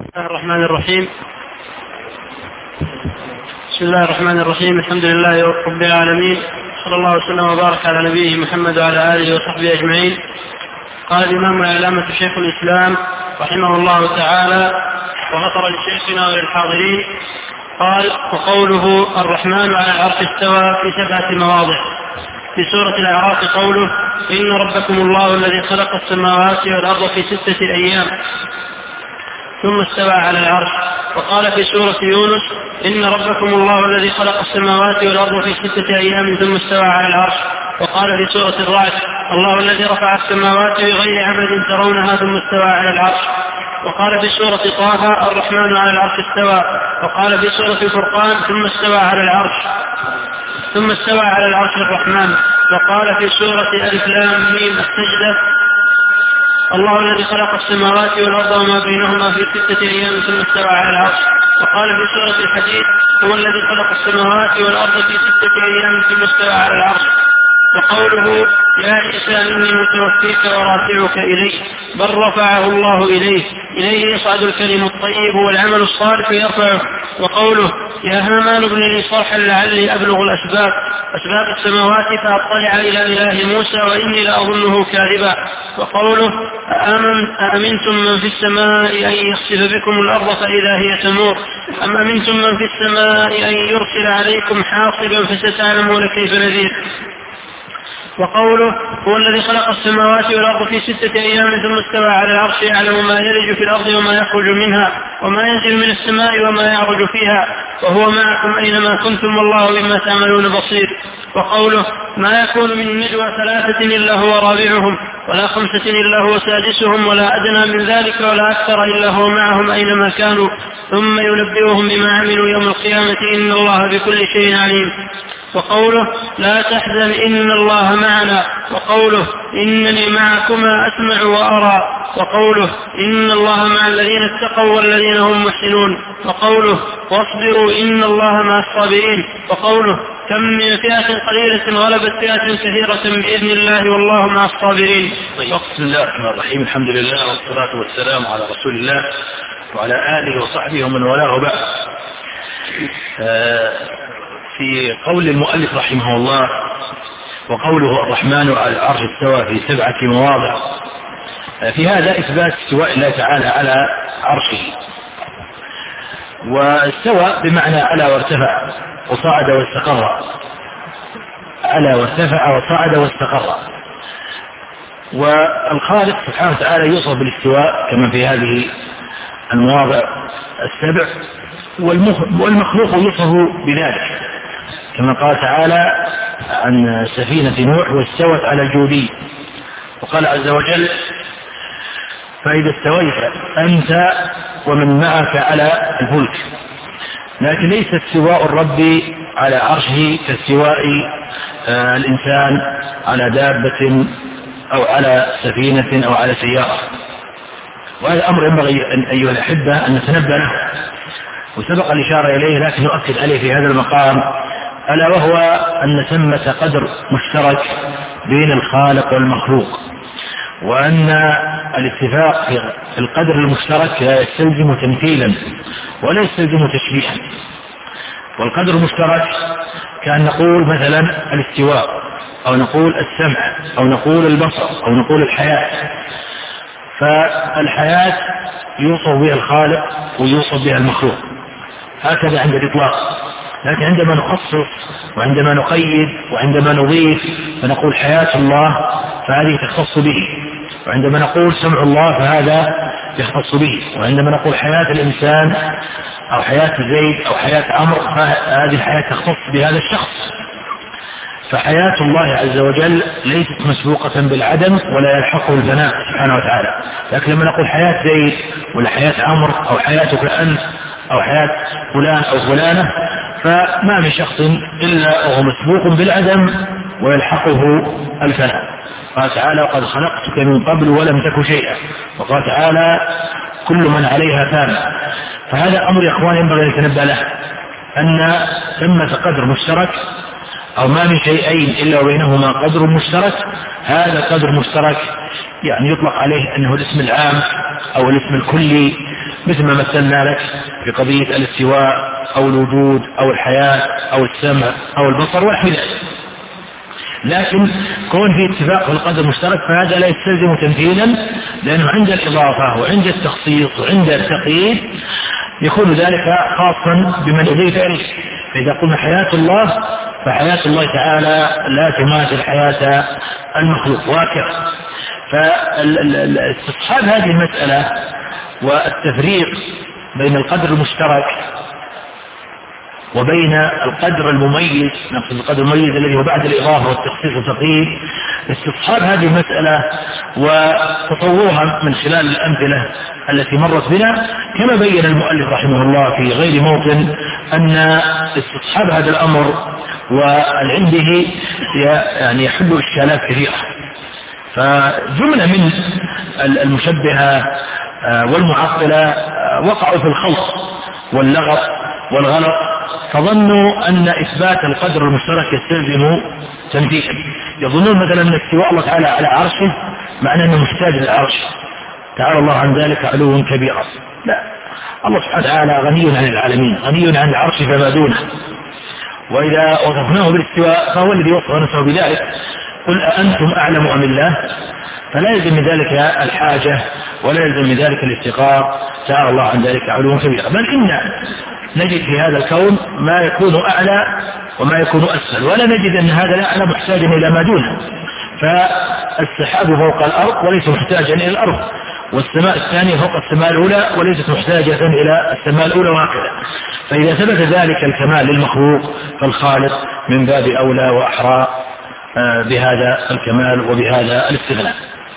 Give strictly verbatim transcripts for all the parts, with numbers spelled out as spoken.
بسم الله الرحمن الرحيم بسم الله الرحمن الرحيم الحمد لله رب العالمين، صلى الله وسلم وبارك على نبيه محمد وعلى آله وصحبه أجمعين. قال الإمام العلامة شيخ الإسلام رحمه الله تعالى وغفر لشيخنا وللحاضرين. قال: وقوله الرحمن على العرش استوى في سبعة مواضع. في سورة الأعراف قوله: إن ربكم الله الذي خلق السماوات والأرض في ستة أيام ثم استوى على العرش. وقال في سورة يونس: إن ربكم الله الذي خلق السماوات والأرض في ستة أيام ثم استوى على العرش. وقال في سورة الرعد: الله الذي رفع السماوات بغير عمد ترونها ثم استوى على العرش. وقال في سورة طه: الرحمن على العرش استوى. وقال في سورة الفرقان: ثم استوى على العرش ثم استوى على العرش الرحمن. وقال في سورة ألف لام ميم السجدة: الله الذي خلق السماوات والأرض وما بينهما في ستة أيام ثم استوى على العرش. وقال في سورة الحديد: هو الذي خلق السماوات والأرض في ستة أيام ثم استوى على العرش. وقوله: يا عيسى إني متوفيك ورافعك إلي، بل رفعه الله إليه، إليه يصعد الكلم الطيب والعمل الصالح يرفعه. وقوله: يا هامان ابن لي صرحا لعلي أبلغ الأسباب أسباب السماوات فأطلع إلى إله موسى وإني لأظنه كاذبا. وقوله: أأمن أأمنتم من في السماء أن يخسف بكم الأرض فإذا هي تمور، أم أمنتم من في السماء أن يرسل عليكم حاصبا فستعلمون كيف نذير. وقوله: هو الذي خلق السماوات والأرض في ستة أيام ثم استوى على العرش، يعلم ما يلج في الأرض وما يخرج منها وما ينزل من السماء وما يعرج فيها، وهو معكم أينما كنتم والله بما تعملون بصير. وقوله: ما يكون من نجوى ثلاثة إلا هو رابعهم ولا خمسة إلا هو سادسهم ولا أدنى من ذلك ولا أكثر إلا هو معهم أينما كانوا ثم ينبئهم بما عملوا يوم القيامة إن الله بكل شيء عليم. وقوله: لا تحزن إن الله معنا. وقوله: إنني معكما أسمع وأرى. وقوله: إن الله مع الذين اتقوا والذين هم محسنون. وقوله: واصبروا إن الله مع الصابرين. وقوله: كم من فئة قليلة غلبت فئة كثيرة بإذن الله والله مع الصابرين. بسم الله الرحمن الرحيم، الحمد لله والصلاة والسلام على رسول الله وعلى آله وصحبه ومن والاه بعد. في قول المؤلف رحمه الله: وقوله الرحمن على العرش استوى في سبعة مواضع، في هذا إثبات استواء الله تعالى على عرشه. واستوى بمعنى على وارتفع وصعد واستقر، على وارتفع وصعد واستقر. والخالق سبحانه وتعالى يوصف بالاستواء كما في هذه المواضع السبع، والمخلوق يوصف بذلك كما قال تعالى عن سفينة نوح: واستوت على الجودي. وقال عز وجل: فإذا استويت أنت ومن معك على الفلك. لكن ليس استواء الرب على عرشه كاستواء آه الإنسان على دابة أو على سفينة أو على سيارة. وهذا أمر ينبغي أيها الأحبة أن نتنبه له، وسبق الإشارة إليه لكن نؤكد عليه في هذا المقام، ألا وهو أن ثمة قدر مشترك بين الخالق والمخلوق، وأن الاتفاق في القدر المشترك لا يستلزم تمثيلا ولا يستلزم تشبيها. والقدر المشترك كأن نقول مثلا الاستواء، أو نقول السمع، أو نقول البصر، أو نقول الحياة. فالحياة يوصف بها الخالق ويوصف بها المخلوق، هكذا عند الإطلاق. لكن عندما نخصص وعندما نقيد وعندما نضيف فنقول حياة الله فهذه تختص به، وعندما نقول سمع الله فهذا يختص به، وعندما نقول حياة الإنسان أو حياة زيد أو حياة عمرو فهذه الحياة تختص بهذا الشخص. فحياة الله عز وجل ليست مسبوقة بالعدم ولا يلحقه الفناء سبحانه وتعالى. لكن لما نقول حياة زيد ولا حياة عمرو أو حياتك أنت أو حياة فلان أو فلانة فما من شخص إلا وهو مسبوق بالعدم ويلحقه الفناء. قال تعالى: وقد خلقتك من قبل ولم تك شيئا. وقال تعالى: كل من عليها فان. فهذا أمر يا إخوان ينبغي أن نتنبه له، أن ثمة قدر مشترك أو ما من شيئين إلا وبينهما قدر مشترك. هذا قدر مشترك يعني يطلق عليه أنه الاسم العام أو الاسم الكلي مثل ما مثلنا لك في قضية الاستواء أو الوجود أو الحياة أو السمع أو البصر ونحو ذلك. لكن كون في اتفاق في القدر المشترك فهذا لا يستلزم تمثيلا، لأنه عند الإضافة وعند التخصيص وعند التقييد يكون ذلك خاصا بمن أضيف إليه. فإذا قلنا حياة الله فحياة الله تعالى لا تماثل حياة المخلوق وهكذا. فاستصحاب هذه المسألة والتفريق بين القدر المشترك وبين القدر المميز، نقصد القدر المميز الذي هو بعد الإضافة والتخصيص والتقييد، استصحاب هذه المسألة وتصورها من خلال الأمثلة التي مرت بنا، كما بين المؤلف رحمه الله في غير موطن أن استصحاب هذا الأمر والعلم به يعني يحل إشكالات كثيرة. فجملة من المشبهة والمعطلة وقعوا في الخلط واللغط والغلط، فظنوا أن إثبات القدر المشترك يستلزم تمثيلا. يظنون مثلا أن استواء الله تعالى على عرشه معناه أنه محتاج للعرش، تعالى الله عن ذلك علوا كبيرا. لا، الله سبحانه وتعالى غني عن العالمين، غني عن العرش فما دونه. وإذا وصفناه بالاستواء فهو الذي وصف نفسه بذلك. قل أأنتم أعلم أم الله؟ فلا يلزم من ذلك الحاجة ولا يلزم من ذلك الافتقار، تعالى الله عن ذلك علوا كبيرا. بل إن نجد في هذا الكون ما يكون أعلى وما يكون أسفل، ولا نجد أن هذا الأعلى محتاجا إلى ما دونه. فالسحاب فوق الأرض وليس محتاجا إلى الأرض، والسماء الثانية فوق السماء الأولى وليست محتاجة إلى السماء الأولى، وهكذا. فإذا ثبت ذلك الكمال للمخلوق فالخالق من باب أولى وأحرى بهذا الكمال وبهذا الاستغناء.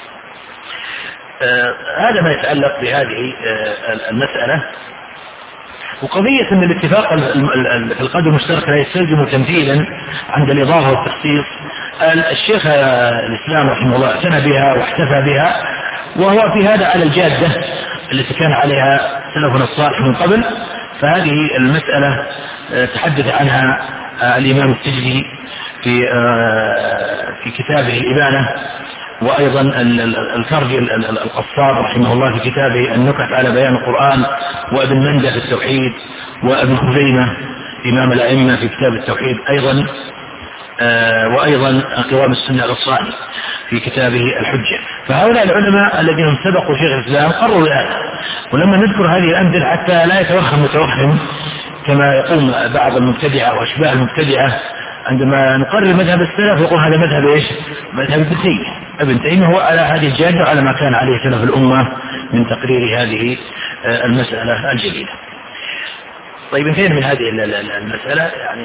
هذا ما يتعلق بهذه المسألة. وقضية أن الاتفاق في القدر المشترك لا يستلزم تمثيلا عند الإضافة والتخصيص، الشيخ الإسلام رحمه الله اعتنى بها واحتفى بها، وهو في هذا على الجادة التي كان عليها سلفنا الصالح من قبل. فهذه المسألة تحدث عنها الإمام السجدي في في كتابه الإبانة، وأيضا الكرجي القصاب رحمه الله في كتابه النكت على بيان القرآن، وابن مندة في التوحيد، وابن خزيمة إمام الأئمة في كتاب التوحيد أيضا، وأيضا قوام السنة الصاني في كتابه الحجة. فهؤلاء العلماء الذين سبقوا شيخ الإسلام قرروا هذا. ولما نذكر هذه الأمثلة حتى لا يتوهم متوهم كما يقوم بعض المبتدعة وأشباه المبتدعة عندما نقرر مذهب السلف يقول هذا مذهب إيش؟ مذهب ابن تيمية. ابن تيمية هو على هذه الجادة على ما كان عليه سلف الأمة من تقرير هذه المسألة الجديدة. طيب انتهينا من هذه المسألة. يعني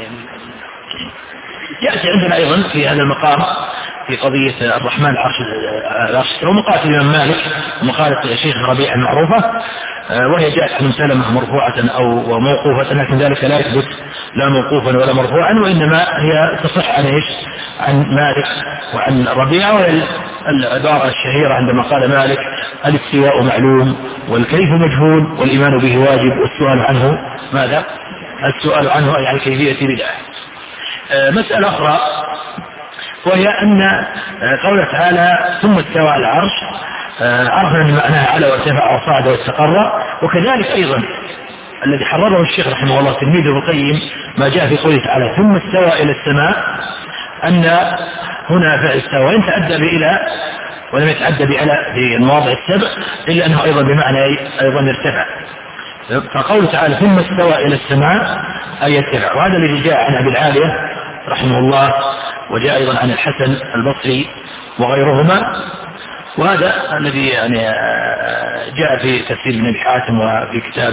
يأتي عندنا أيضا في هذا المقام في قضية الرحمن العرش العرش ومقالة الإمام مالك ومقالة الشيخ ربيع المعروفة، وهي جاءت عن سلمة مرفوعة أو موقوفة، لكن ذلك لا يثبت لا موقوفا ولا مرفوعا، وإنما هي تصح عن إيش؟ عن مالك وعن ربيع. والعبارة الشهيرة عندما قال مالك الاستواء معلوم والكيف مجهول والإيمان به واجب والسؤال عنه ماذا؟ السؤال عنه أي عن كيفية بدعة. مسألة أخرى وهي أن قوله تعالى ثم استوى على العرش، عرفنا أن معناها على وارتفع وصعد واستقر. وكذلك أيضا الذي حرره الشيخ رحمه الله تلميذه ابن القيم ما جاء في قوله تعالى ثم استوى إلى السماء، أن هنا فعل استوى وإن تأدى بإلى ولم يتعدى بإلى في المواضع السبع إلا أنه أيضا بمعنى أيضا ارتفع. فقوله تعالى ثم استوى إلى السماء أي يرتفع. وهذا الذي جاء عن أبي العالية رحمه الله، وجاء أيضا عن الحسن البصري وغيرهما. وهذا الذي يعني جاء في تفسير ابن أبي حاتم وفي كتاب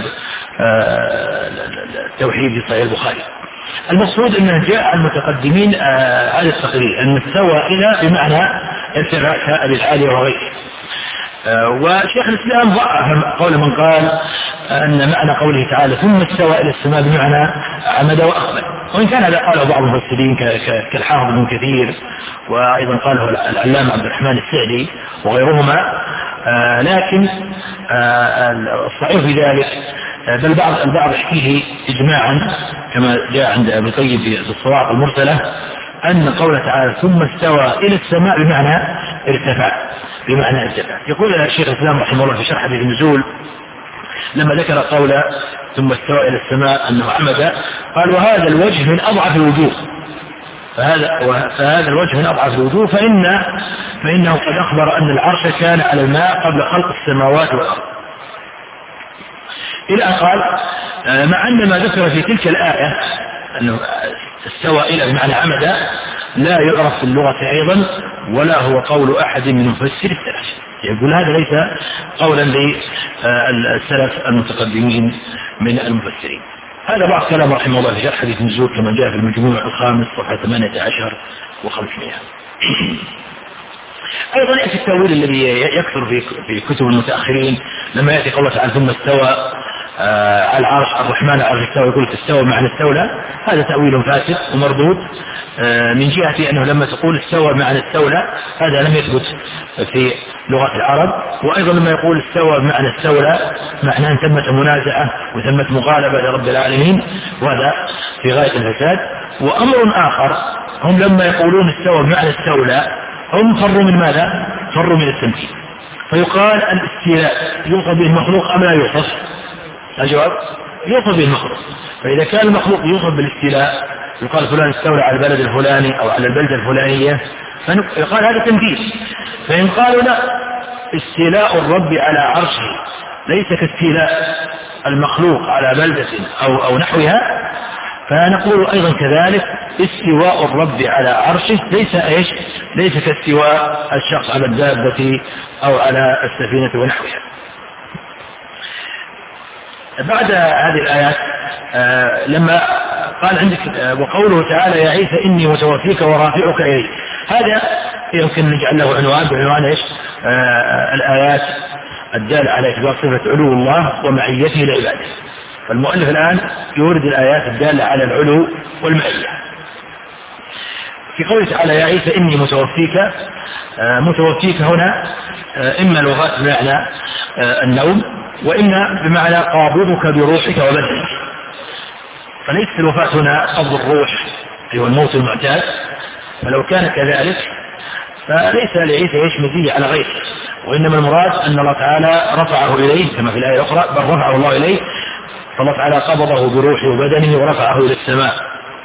التوحيد في صحيح البخاري. المقصود أنه جاء عن المتقدمين هذا التقرير أن استوى إلى بمعنى ارتفع كأبي العالية وغيره. وشيخ الإسلام ضعف قول من قال أن معنى قوله تعالى ثم استوى إلى السماء بمعنى عمد وأقبل، وإن كان هذا قاله بعض المفسرين كالحافظ ابن كثير، وأيضا قاله العلامة عبد الرحمن السعدي وغيرهما. لكن الصحيح في ذلك بل بعض البعض يحكيه إجماعا كما جاء عند ابن القيم في الصواعق المرسلة أن قوله تعالى ثم استوى إلى السماء بمعنى ارتفع بمعنى ارتفع. يقول الشيخ الإسلام رحمه الله في شرح حديث النزول لما ذكر قول ثم استوى إلى السماء أنه عمد، قال وهذا الوجه من أضعف الوجوه، فهذا, فهذا الوجه من أضعف الوجوه، فإن فإنه قد أخبر أن العرش كان على الماء قبل خلق السماوات والأرض، إلى أن قال مع أن ما ذكر في تلك الآية أنه استوى إلى بمعنى عمد لا يعرف في اللغة أيضا، ولا هو قول أحد من مفسر السلف، يقول هذا ليس قولا للسلف المتقدمين من المفسرين. هذا بعض كلام رحمه الله في شرح حديث النزول كما جاء في المجموع الخامس صفحة ثمانية عشر وخمسمائة. أيضا يأتي التأويل الذي يكثر في في كتب المتأخرين لما يأتي قوله تعالى ثم استوى آه على العرش الرحمن على العرش استوى، يقول استوى معنى استولى، هذا تأويل فاسد ومردود آه من جهة أنه لما تقول استوى معنى استولى هذا لم يثبت في لغة العرب، وأيضا لما يقول استوى معنى استولى معناه أن ثمة منازعة وثمة مغالبة لرب العالمين، وهذا في غاية الفساد. وأمر آخر هم لما يقولون استوى بمعنى استولى هم فروا من ماذا؟ فروا من التمثيل، فيقال الاستيلاء يوصف به المخلوق أم لا يوصف؟ الجواب يوصف به المخلوق، فإذا كان المخلوق يوصف بالاستيلاء يقال فلان استولى على البلد الفلاني أو على البلدة الفلانية، فيقال هذا تمثيل. فإن قالوا لا، استيلاء الرب على عرشه ليس كاستيلاء المخلوق على بلدة أو, أو نحوها، فنقول أيضا كذلك استواء الرب على عرشه ليس إيش؟ ليس كاستواء الشخص على الدابة أو على السفينة ونحوها. بعد هذه الآيات آه لما قال عندك آه وقوله تعالى يا عيسى إني متوفيك ورافعك إلي، هذا يمكن نجعل له عنوان بعنوان إيش؟ آه الآيات الدالة على إثبات صفة علو الله ومعيته لعباده. فالمؤلف الآن يورد الآيات الدالة على العلو والمعية. في قوله تعالى يا عيسى إني متوفيك، آه متوفيك هنا آه إما لغات بمعنى آه النوم، وإما بمعنى قابضك بروحك وبدنك، فليس الوفاة هنا قبض الروح أيها الموت المعتاد، فلو كان كذلك فليس لعيسى ايش مزية على غيره، وإنما المراد أن الله تعالى رفعه إليه كما في الآية الأخرى، بل رفعه الله إليه، فالله تعالى قبضه بروحه وبدنه ورفعه إلى السماء.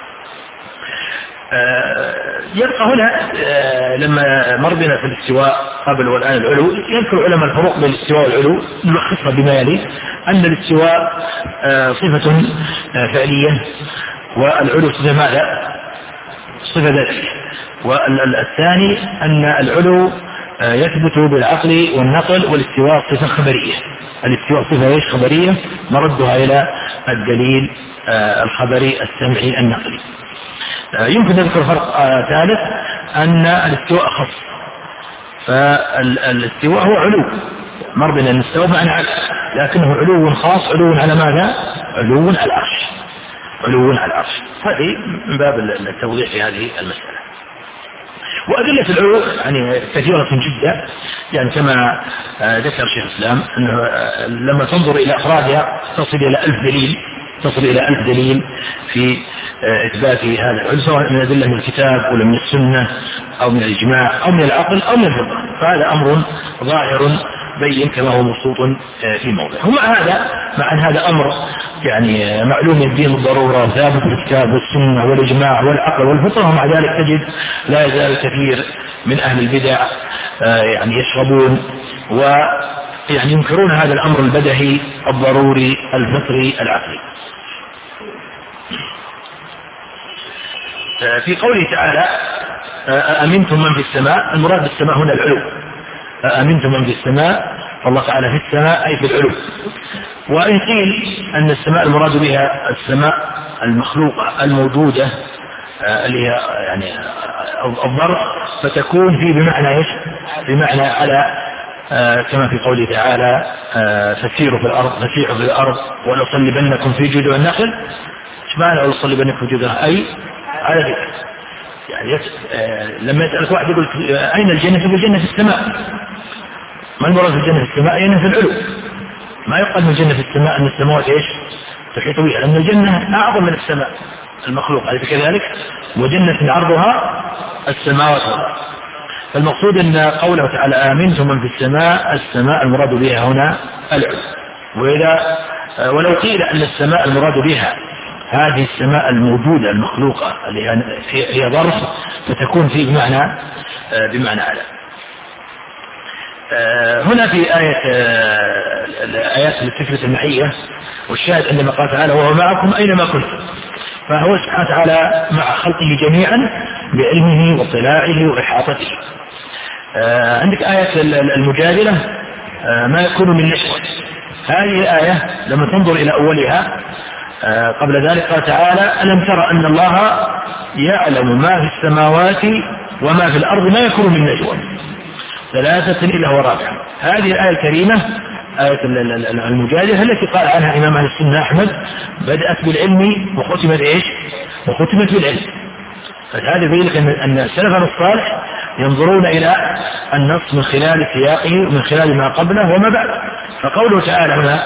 يبقى هنا لما مر بنا في الاستواء قبل والآن العلو، يذكر علماء الفروق بين الاستواء والعلو، نلخصها بما يلي: أن الاستواء صفة فعلية، والعلو صفة ماذا؟ صفة ذاتية. والثاني أن العلو يثبت بالعقل والنقل، والاستواء صفة خبرية. الاستواء صفة ايش؟ خبرية، نردها إلى الدليل الخبري السمعي النقلي. يمكن نذكر فرق ثالث، أن الاستواء خاص، فالاستواء هو علو، مر بنا الاستواء معنى علو، لكنه علو خاص، علو على ماذا؟ علو على العرش، علو على العرش. هذه من باب التوضيح في هذه المسألة. وأدلة العلو يعني كثيرة جدا، يعني كما ذكر شيخ الإسلام أنه لما تنظر إلى أفرادها تصل إلى ألف دليل، تصل إلى ألف دليل في إثبات هذا العلو، سواء من أدلة من الكتاب ولا من السنة أو من الإجماع أو من العقل أو من الفطرة، فهذا أمر ظاهر بين كما هو مبسوط في موضع. ومع هذا مع أن هذا أمر يعني معلوم الدين بالضرورة ثابت في الكتاب والسنة والإجماع والعقل والفطرة، ومع ذلك تجد لا يزال كثير من أهل البدع يعني يشربون ويعني ينكرون هذا الأمر البدهي الضروري الفطري العقلي. في قوله تعالى أأمنتم من في السماء، المراد بالسماء هنا العلو، أأمنتم من في السماء، فالله تعالى في السماء أي في العلو. وإن قيل أن السماء المراد بها السماء المخلوقة الموجودة اللي هي يعني الظرف، فتكون فيه بمعنى ايش؟ بمعنى على كما في قوله تعالى فسيروا في الأرض، فسيحوا في الأرض ولأصلبنكم في جذوع النخل. ايش معنى ولأصلبنكم في جذوع؟ أي على ذلك. يعني يس... آه... لما يسألك واحد يقول أين الجنة؟ يقول الجنة في السماء. ما المراد في الجنة في السماء؟ يعني في العلو. ما يقال من الجنة في السماء أن السماوات إيش؟ تحيط بها، لأن الجنة أعظم من السماء المخلوق، أليس كذلك؟ وجنة عرضها السماوات والأرض. فالمقصود أن قوله تعالى آمنتم من في السماء، السماء المراد بها هنا العلو. وإذا ولو قيل أن السماء المراد بها هذه السماء الموجودة المخلوقة اللي هي ظرف فتكون فيه بمعنى بمعنى على. هنا في آية الآيات التي تثبت المعية، والشاهد عندما قال تعالى وهو معكم أينما كنتم، فهو سبحانه وتعالى مع خلقه جميعا بعلمه واطلاعه وإحاطته. عندك آية المجادلة ما يكون من نشوة، هذه الآية لما تنظر إلى أولها قبل ذلك قال تعالى ألم تر أن الله يعلم ما في السماوات وما في الأرض ما يكون من نجوى ثلاثة إلا هو رابع. هذه الآية الكريمة آية المجادلة التي قال عنها إمام أهل السنة أحمد بدأت بالعلم وختمت إيش وختمت بالعلم. فهذا يبين لك أن سلفنا الصالح ينظرون إلى النص من خلال سياقه ومن خلال ما قبله وما بعد. فقوله تعالى هنا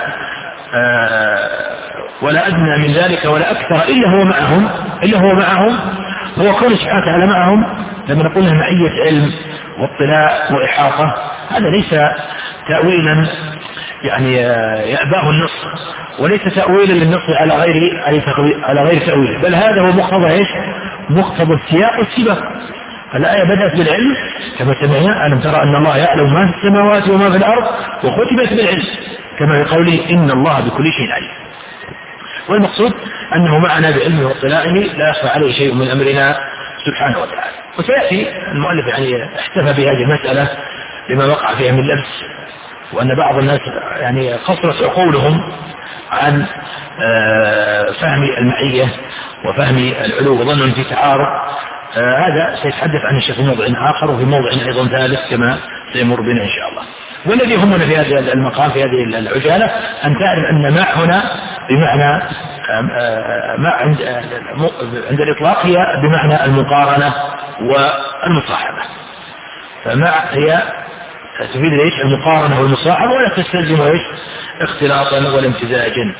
ولا أدنى من ذلك ولا أكثر إلا هو معهم إلا هو معهم هو كون سبحانه وتعالى معهم. لما نقول له معية علم واطلاع وإحاطة هذا ليس تأويلا يعني يأباه النص، وليس تأويلا للنص على غير على غير تأويل، بل هذا هو مقتضى ايش؟ مقتضى السياق والسباق. الآية بدأت بالعلم كما سمعنا ألم ترى أن الله يعلم ما في السماوات وما في الأرض، وختمت بالعلم كما في قوله إن الله بكل شيء عليم. والمقصود أنه معنا بعلمه واطلاعه لا يخفى عليه شيء من أمرنا سبحانه وتعالى. وسيأتي المؤلف يعني احتفى بهذه المسألة لما وقع فيها من لبس، وأن بعض الناس يعني قصرت عقولهم عن فهم المعية وفهم العلو وظنوا في تعارض. هذا سيتحدث عن الشيخ في موضع آخر وفي موضع أيضا ثالث كما سيمر بنا إن شاء الله. والذي يهمنا في هذا المقام في هذه العجالة أن تعرف أن مع هنا بمعنى مع عند عند الإطلاق هي بمعنى المقارنة والمصاحبة. فمع هي تفيد ايش؟ المقارنة والمصاحبة، ولا تستلزم ايش؟ اختلاطا ولا امتزاجا.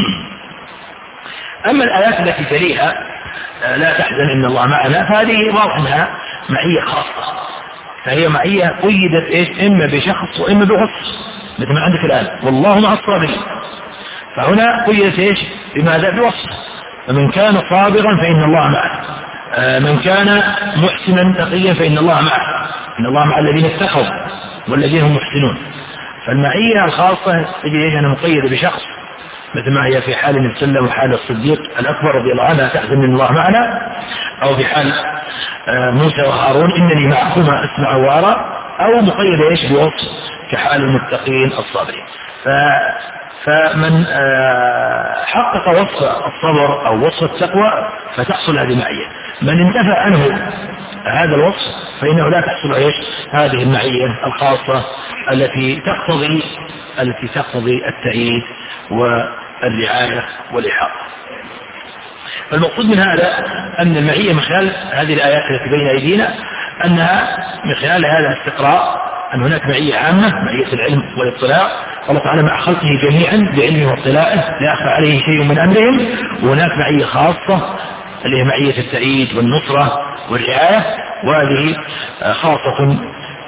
أما الآيات التي تليها لا تحزن إن الله معنا، فهذه واضح أنها معية خاصة، فهي معية قيدت ايش؟ إما بشخص وإما بوصف، مثل ما عندك الآن والله مع الصابرين، فهنا قيدت ايش؟ بماذا؟ بوصف. فمن كان صابرا فإن الله معه، من كان محسنا تقيا فإن الله معه، إن الله مع الذين اتقوا والذين هم محسنون. فالمعية الخاصة تجد ايش؟ أنها مقيدة بشخص، مثل ما هي في حال النبي صلى الله عليه وسلم وحال الصديق الأكبر رضي الله عنه تحزن من الله معنا، أو في حال موسى وهارون إنني معكما أسمع وأرى، أو مقيدة ايش؟ بوصف كحال المتقين الصابرين. ف فمن حقق وصف الصبر أو وصف التقوى فتحصل هذه المعية. من انتفى عنه هذا الوصف فإنه لا تحصل ايش؟ هذه المعية الخاصة التي تقتضي التي تقتضي التأييد والرعاية والإحاطة. فالمقصود من هذا أن المعية من خلال هذه الآيات التي بين أيدينا أنها من خلال هذا الاستقراء أن هناك معية عامة، معية العلم والاطلاع، الله تعالى مع خلقه جميعا بعلمه واطلاعه لا يخفى عليه شيء من أمرهم. وهناك معية خاصة اللي هي معية التأييد والنصرة والرعاية، وهذه خاصة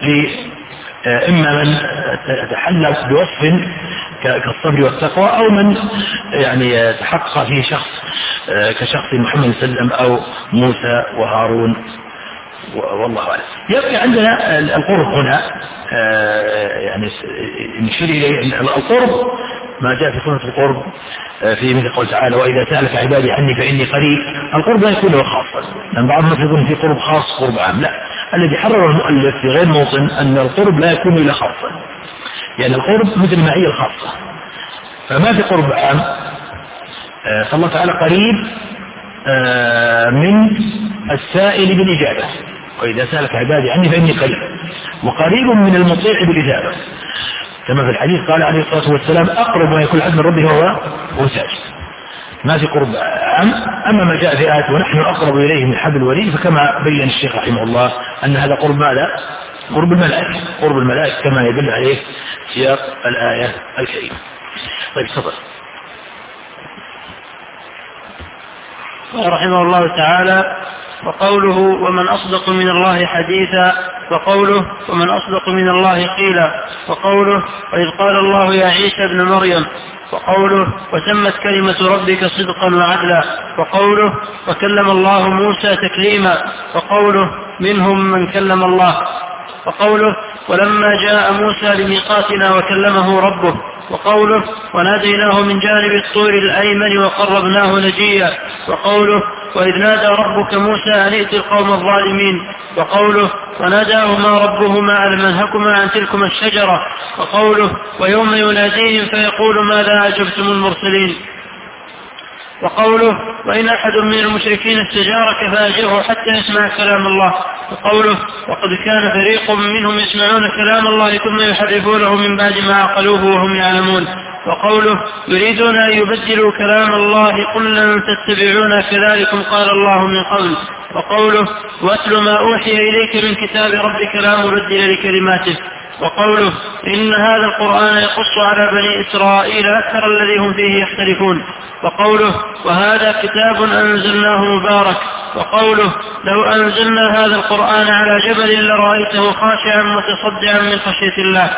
إما من تحلى بوصف كالصبر والتقوى، أو من يعني تحقق فيه شخص كشخص محمد صلى الله عليه وسلم أو موسى وهارون، والله أعلم. يبقى عندنا القرب هنا، يعني نشير إليه القرب ما جاء في سورة القرب في مثل قول تعالى وإذا سألك عبادي عني فإني قريب. القرب لا يكون له خاصا، لأن بعض الناس يظن في قرب خاص قرب عام، لا، الذي حرر المؤلف في غير موطن أن القرب لا يكون إلا خاصا، يعني القرب مثل المعية الخاصة، فما في قرب عام. فالله تعالى قريب من السائل بالإجابة، وإذا سألك عبادي عني فإني قريب، وقريب من المطيع بالإجابة، كما في الحديث قال عليه الصلاة والسلام أقرب ما يكون العبد من ربه وهو ساجد. ما في قرب عام. أما ما جاء في آيات ونحن أقرب إليه من حبل الوريد، فكما بين الشيخ رحمه الله أن هذا قرب ماذا؟ قرب الملائكة، قرب الملائكة كما يدل عليه سياق الآية الكريمة. طيب تفضل. رحمه الله تعالى وقوله ومن أصدق من الله حديثا، وقوله ومن أصدق من الله قيلا، وقوله وإذ قال الله يا عيسى ابن مريم وقوله وتمت كلمة ربك صدقا وعدلا، وقوله وكلم الله موسى تكليما، وقوله منهم من كلم الله، وقوله ولما جاء موسى لميقاتنا وكلمه ربه، وقوله وناديناه من جانب الطور الأيمن وقربناه نجيا، وقوله وإذ نادى ربك موسى أن ائت القوم الظالمين، وقوله وناداهما ربهما ألم أنهكما عن تلكما الشجرة، وقوله ويوم يناديهم فيقول ماذا أجبتم المرسلين، وقوله وإن أحد من المشركين استجارك فأجره حتى يسمع كلام الله، وقوله وقد كان فريق منهم يسمعون كلام الله ثم يحرفونه من بعد ما عقلوه وهم يعلمون، وقوله يريدون أن يبدلوا كلام الله قل لن تتبعونا كذلكم قال الله من قبل، وقوله واتل ما أوحي إليك من كتاب ربك لا مبدل لكلماته، وقوله إن هذا القرآن يقص على بني إسرائيل أكثر الذي هم فيه يختلفون، وقوله وهذا كتاب أنزلناه مبارك، وقوله لو أنزلنا هذا القرآن على جبل لرأيته خاشعا متصدعا من خشية الله،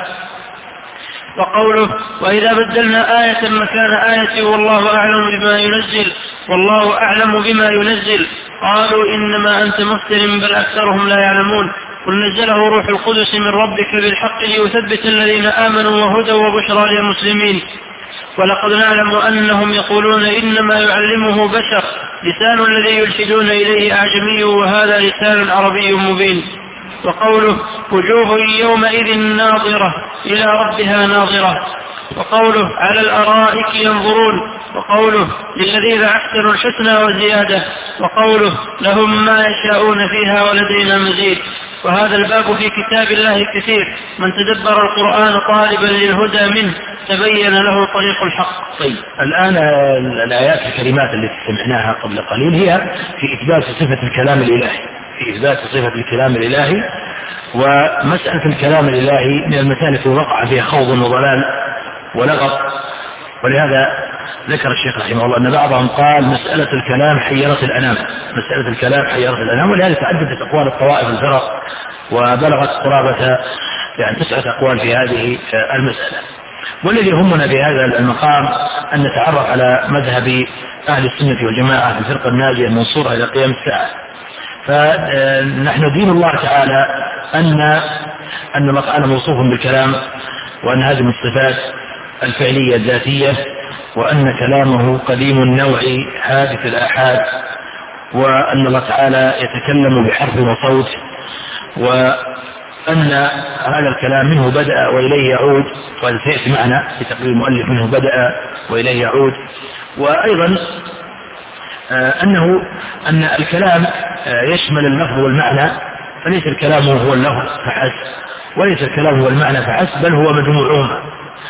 وقوله وإذا بدلنا آية مكان آية والله أعلم بما ينزل والله أعلم بما ينزل قالوا إنما أنت مفتر بل أكثرهم لا يعلمون، قل نزله روح القدس من ربك بالحق ليثبت الذين آمنوا وهدى وبشرى للمسلمين، ولقد نعلم أنهم يقولون إنما يعلمه بشر لسان الذي يلحدون إليه أعجمي وهذا لسان عربي مبين، وقوله وجوه يومئذ ناظرة إلى ربها ناظرة، وقوله على الأرائك ينظرون، وقوله للذين أحسنوا الحسنى وزيادة، وقوله لهم ما يشاءون فيها ولدينا مزيد. وهذا الباب في كتاب الله كثير، من تدبر القرآن طالبا للهدى منه تبين له طريق الحق. طيب الآن الآيات الكلمات التي سمعناها قبل قليل هي في إثبات صفة الكلام الإلهي، في إثبات صفة الكلام الإلهي، ومسألة الكلام الإلهي من المسائل التي وقع فيها خوض وضلال ولغط، ولهذا ذكر الشيخ رحمه الله أن بعضهم قال مسألة الكلام حيرت الأنام، مسألة الكلام حيرت الأنام، ولهذا تعددت أقوال الطوائف الفرق وبلغت قرابة يعني تسعة أقوال في هذه المسألة. والذي يهمنا بهذا المقام أن نتعرف على مذهب أهل السنة والجماعة في الفرقة الناجية المنصورة إلى قيام الساعة. فنحن دين الله تعالى أن أن الله تعالى موصوف بالكلام، وأن هذه من الصفات الفعلية الذاتية، وأن كلامه قديم النوع حادث الآحاد، وأن الله تعالى يتكلم بحرف وصوت، وأن هذا الكلام منه بدأ وإليه يعود، وهذا سيأتي معنا في تقرير المؤلف منه بدأ وإليه يعود. وأيضا أنه أن الكلام يشمل اللفظ والمعنى، فليس الكلام هو اللفظ فحسب، وليس الكلام هو المعنى فحسب، بل هو مجموعهما.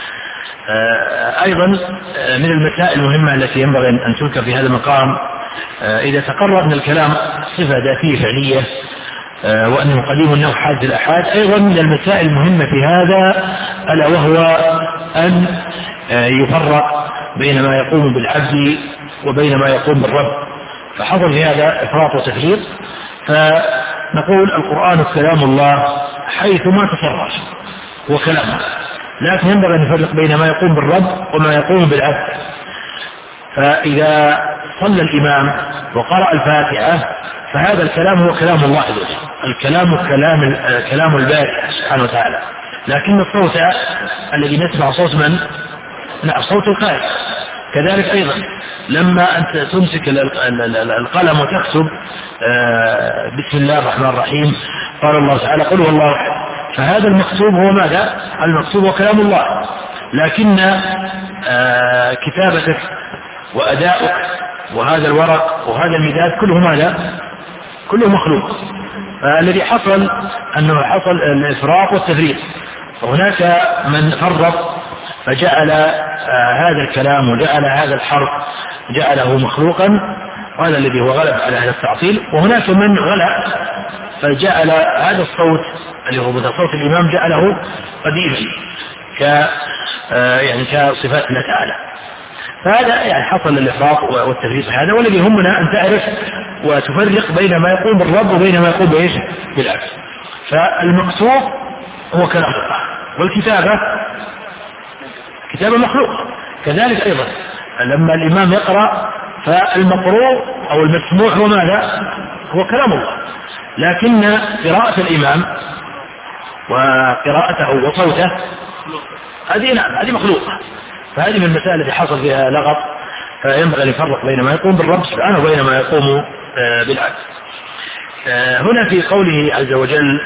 أيضا من المسائل المهمة التي ينبغي أن تذكر في هذا المقام، إذا تقرر أن الكلام صفة ذاتية فعلية وأنه قديم النوع حادث الآحاد، أيضا من المسائل المهمة في هذا ألا وهو أن يفرق بين ما يقوم بالعبد وبين ما يقوم بالرب، فحصل في هذا إفراط وتفريط. فنقول القرآن كلام الله حيث ما تصرف هو كلامه، لكن ينبغي أن نفرق بين ما يقوم بالرب وما يقوم بالعبد. فإذا صلى الإمام وقرأ الفاتحة فهذا الكلام هو كلام الله عز وجل، الكلام كلام كلام الباري سبحانه وتعالى، لكن الصوت الذي نسمع صوت من؟ نعم صوت القارئ. كذلك أيضا لما أنت تمسك القلم وتكتب بسم الله الرحمن الرحيم قال الله تعالى قل هو الله أحد، فهذا المكتوب هو ماذا؟ المكتوب هو كلام الله، لكن كتابتك وأداؤك وهذا الورق وهذا المداد كله ماذا؟ كله مخلوق. الذي حصل أنه حصل الإفراط والتفريط، وهناك من فرط فجعل هذا الكلام وجعل هذا الحرف جعله مخلوقا، وهذا الذي هو غلب على هذا التعطيل. وهناك من غلب فجعل هذا الصوت اللي هو صوت الإمام جعله قديما ك يعني كصفات الله تعالى. فهذا يعني حصل الإفراط والتفريط هذا، والذي يهمنا أن تعرف وتفرق بين ما يقوم بالرب وبين ما يقوم بإيش؟ بالعبد. فالمقصود هو كلام الله، والكتابة كتابة مخلوق، كذلك أيضا لما الإمام يقرأ فالمقروء أو المسموع هو ماذا؟ هو كلام الله، لكن قراءة الإمام وقراءته وصوته هذه نعم هذه مخلوقة. فهذه من المسائل التي حصل فيها لغط، فينبغي أن يفرق بين ما يقوم بالرب سبحانه وبين ما يقوم بالعبد. هنا في قوله عز وجل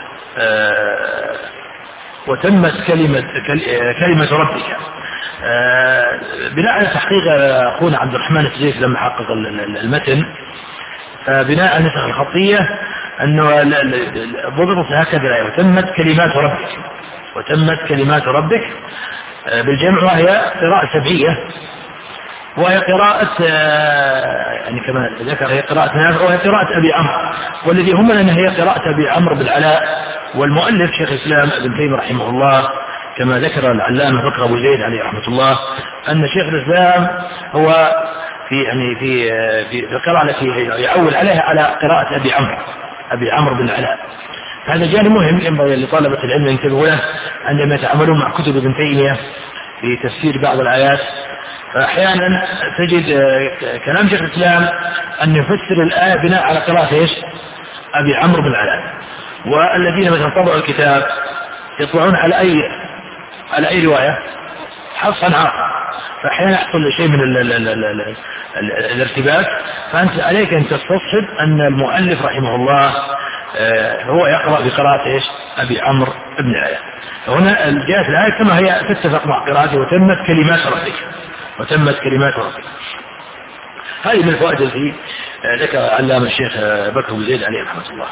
وتمت كلمة كلمة ربك، بناء على تحقيق أخونا عبد الرحمن السجيف لما حقق المتن، بناء على النسخ الخطية أنه ضبطت هكذا الآية وتمت كلمات ربك، وتمت كلمات ربك بالجمع، وهي قراءة سبعية، وهي قراءة يعني كما ذكر هي قراءة نافع وهي قراءة أبي عمرو، والذي هم أن هي قراءة أبي عمرو بالعلاء. والمؤلف شيخ الإسلام ابن تيمية رحمه الله كما ذكر العلامة بكر أبو زيد عليه رحمة الله أن شيخ الإسلام هو في يعني في في القراءة التي يعول عليها على قراءة أبي عمرو أبي عمرو بن العلاء. هذا جانب مهم ينبغي لطلبة العلم ينتبهوا له عندما يتعاملون مع كتب ابن تيمية في تفسير بعض الآيات. فأحيانا تجد كلام شيخ الإسلام أن يفسر الآية بناء على قراءة إيش؟ أبي عمرو بن العلاء. والذين مثلا طبعوا الكتاب يطلعون على أي على أي رواية حفصا عاصا، فأحيانا يحصل شيء من ال ال ال ال ال ال الارتباك. فأنت عليك أن تستصحب أن المؤلف رحمه الله هو يقرأ بقراءة إيش؟ أبي عمرو بن العلاء. هنا جاءت الآية كما هي تتفق مع قراءته وتمت كلمات ربك، وتمت كلمات ربك. هذه من الفوائد التي ذكر علامة الشيخ بكر أبو زيد عليه رحمة الله.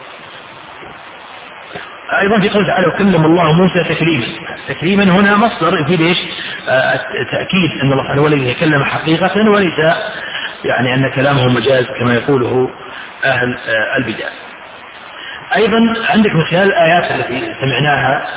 أيضا في قوله تعالى وكلم الله موسى تكليما، تكليما هنا مصدر يفيد إيش؟ تأكيد أن الله سبحانه هو الذي يتكلم حقيقة وليس يعني أن كلامه مجاز كما يقوله أهل البدع. أيضا عندك من خلال الآيات التي سمعناها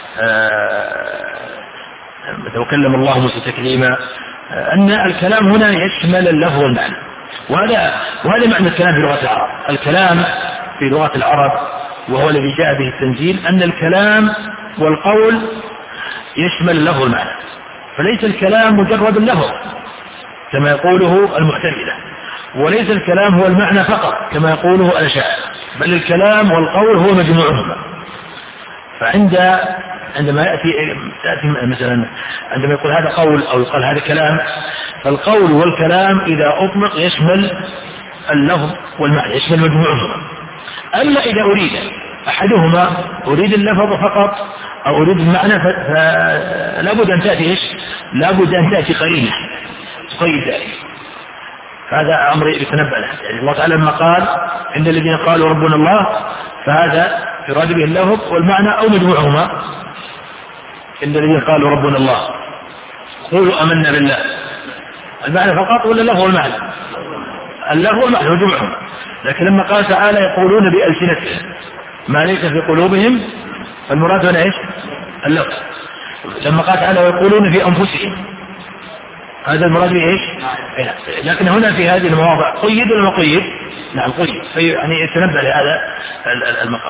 وكلم الله موسى تكليما أن الكلام هنا يشمل اللفظ والمعنى، وهذا وهذا معنى الكلام في لغة العرب. الكلام في لغة العرب وهو الذي جاء به التنزيل أن الكلام والقول يشمل اللفظ والمعنى، فليس الكلام مجرد اللفظ كما يقوله المعتزلة، وليس الكلام هو المعنى فقط كما يقوله الأشاعرة، بل الكلام والقول هو مجموعهما. فعند عندما يأتي تأتي مثلا عندما يقول هذا قول أو يقال هذا كلام، فالقول والكلام إذا أطلق يشمل اللفظ والمعنى، يشمل مجموعهما. أما إذا أريد أحدهما أريد اللفظ فقط أو أريد المعنى فلا بد أن تأتي إيش؟ لا بد أن تأتي قرينة تقيد ذلك. هذا أمر يتنبأ له. يعني الله تعالى لما قال إن الذين قالوا ربنا الله فهذا يراد به اللفظ والمعنى أو مجموعهما. إن الذين قالوا ربنا الله قولوا آمنا بالله، المعنى فقط ولا اللفظ والمعنى؟ اللفظ والمعنى مجموعهما. لكن لما قال تعالى يقولون بألسنتهم ما ليس في قلوبهم فالمراد هنا ايش؟ اللفظ. لما قال تعالى يقولون في أنفسهم هذا المراد به ايش؟ لكن هنا في هذه المواضع قيد ولا ما قيد؟ نعم قيد، يعني يتنبه لهذا المقام.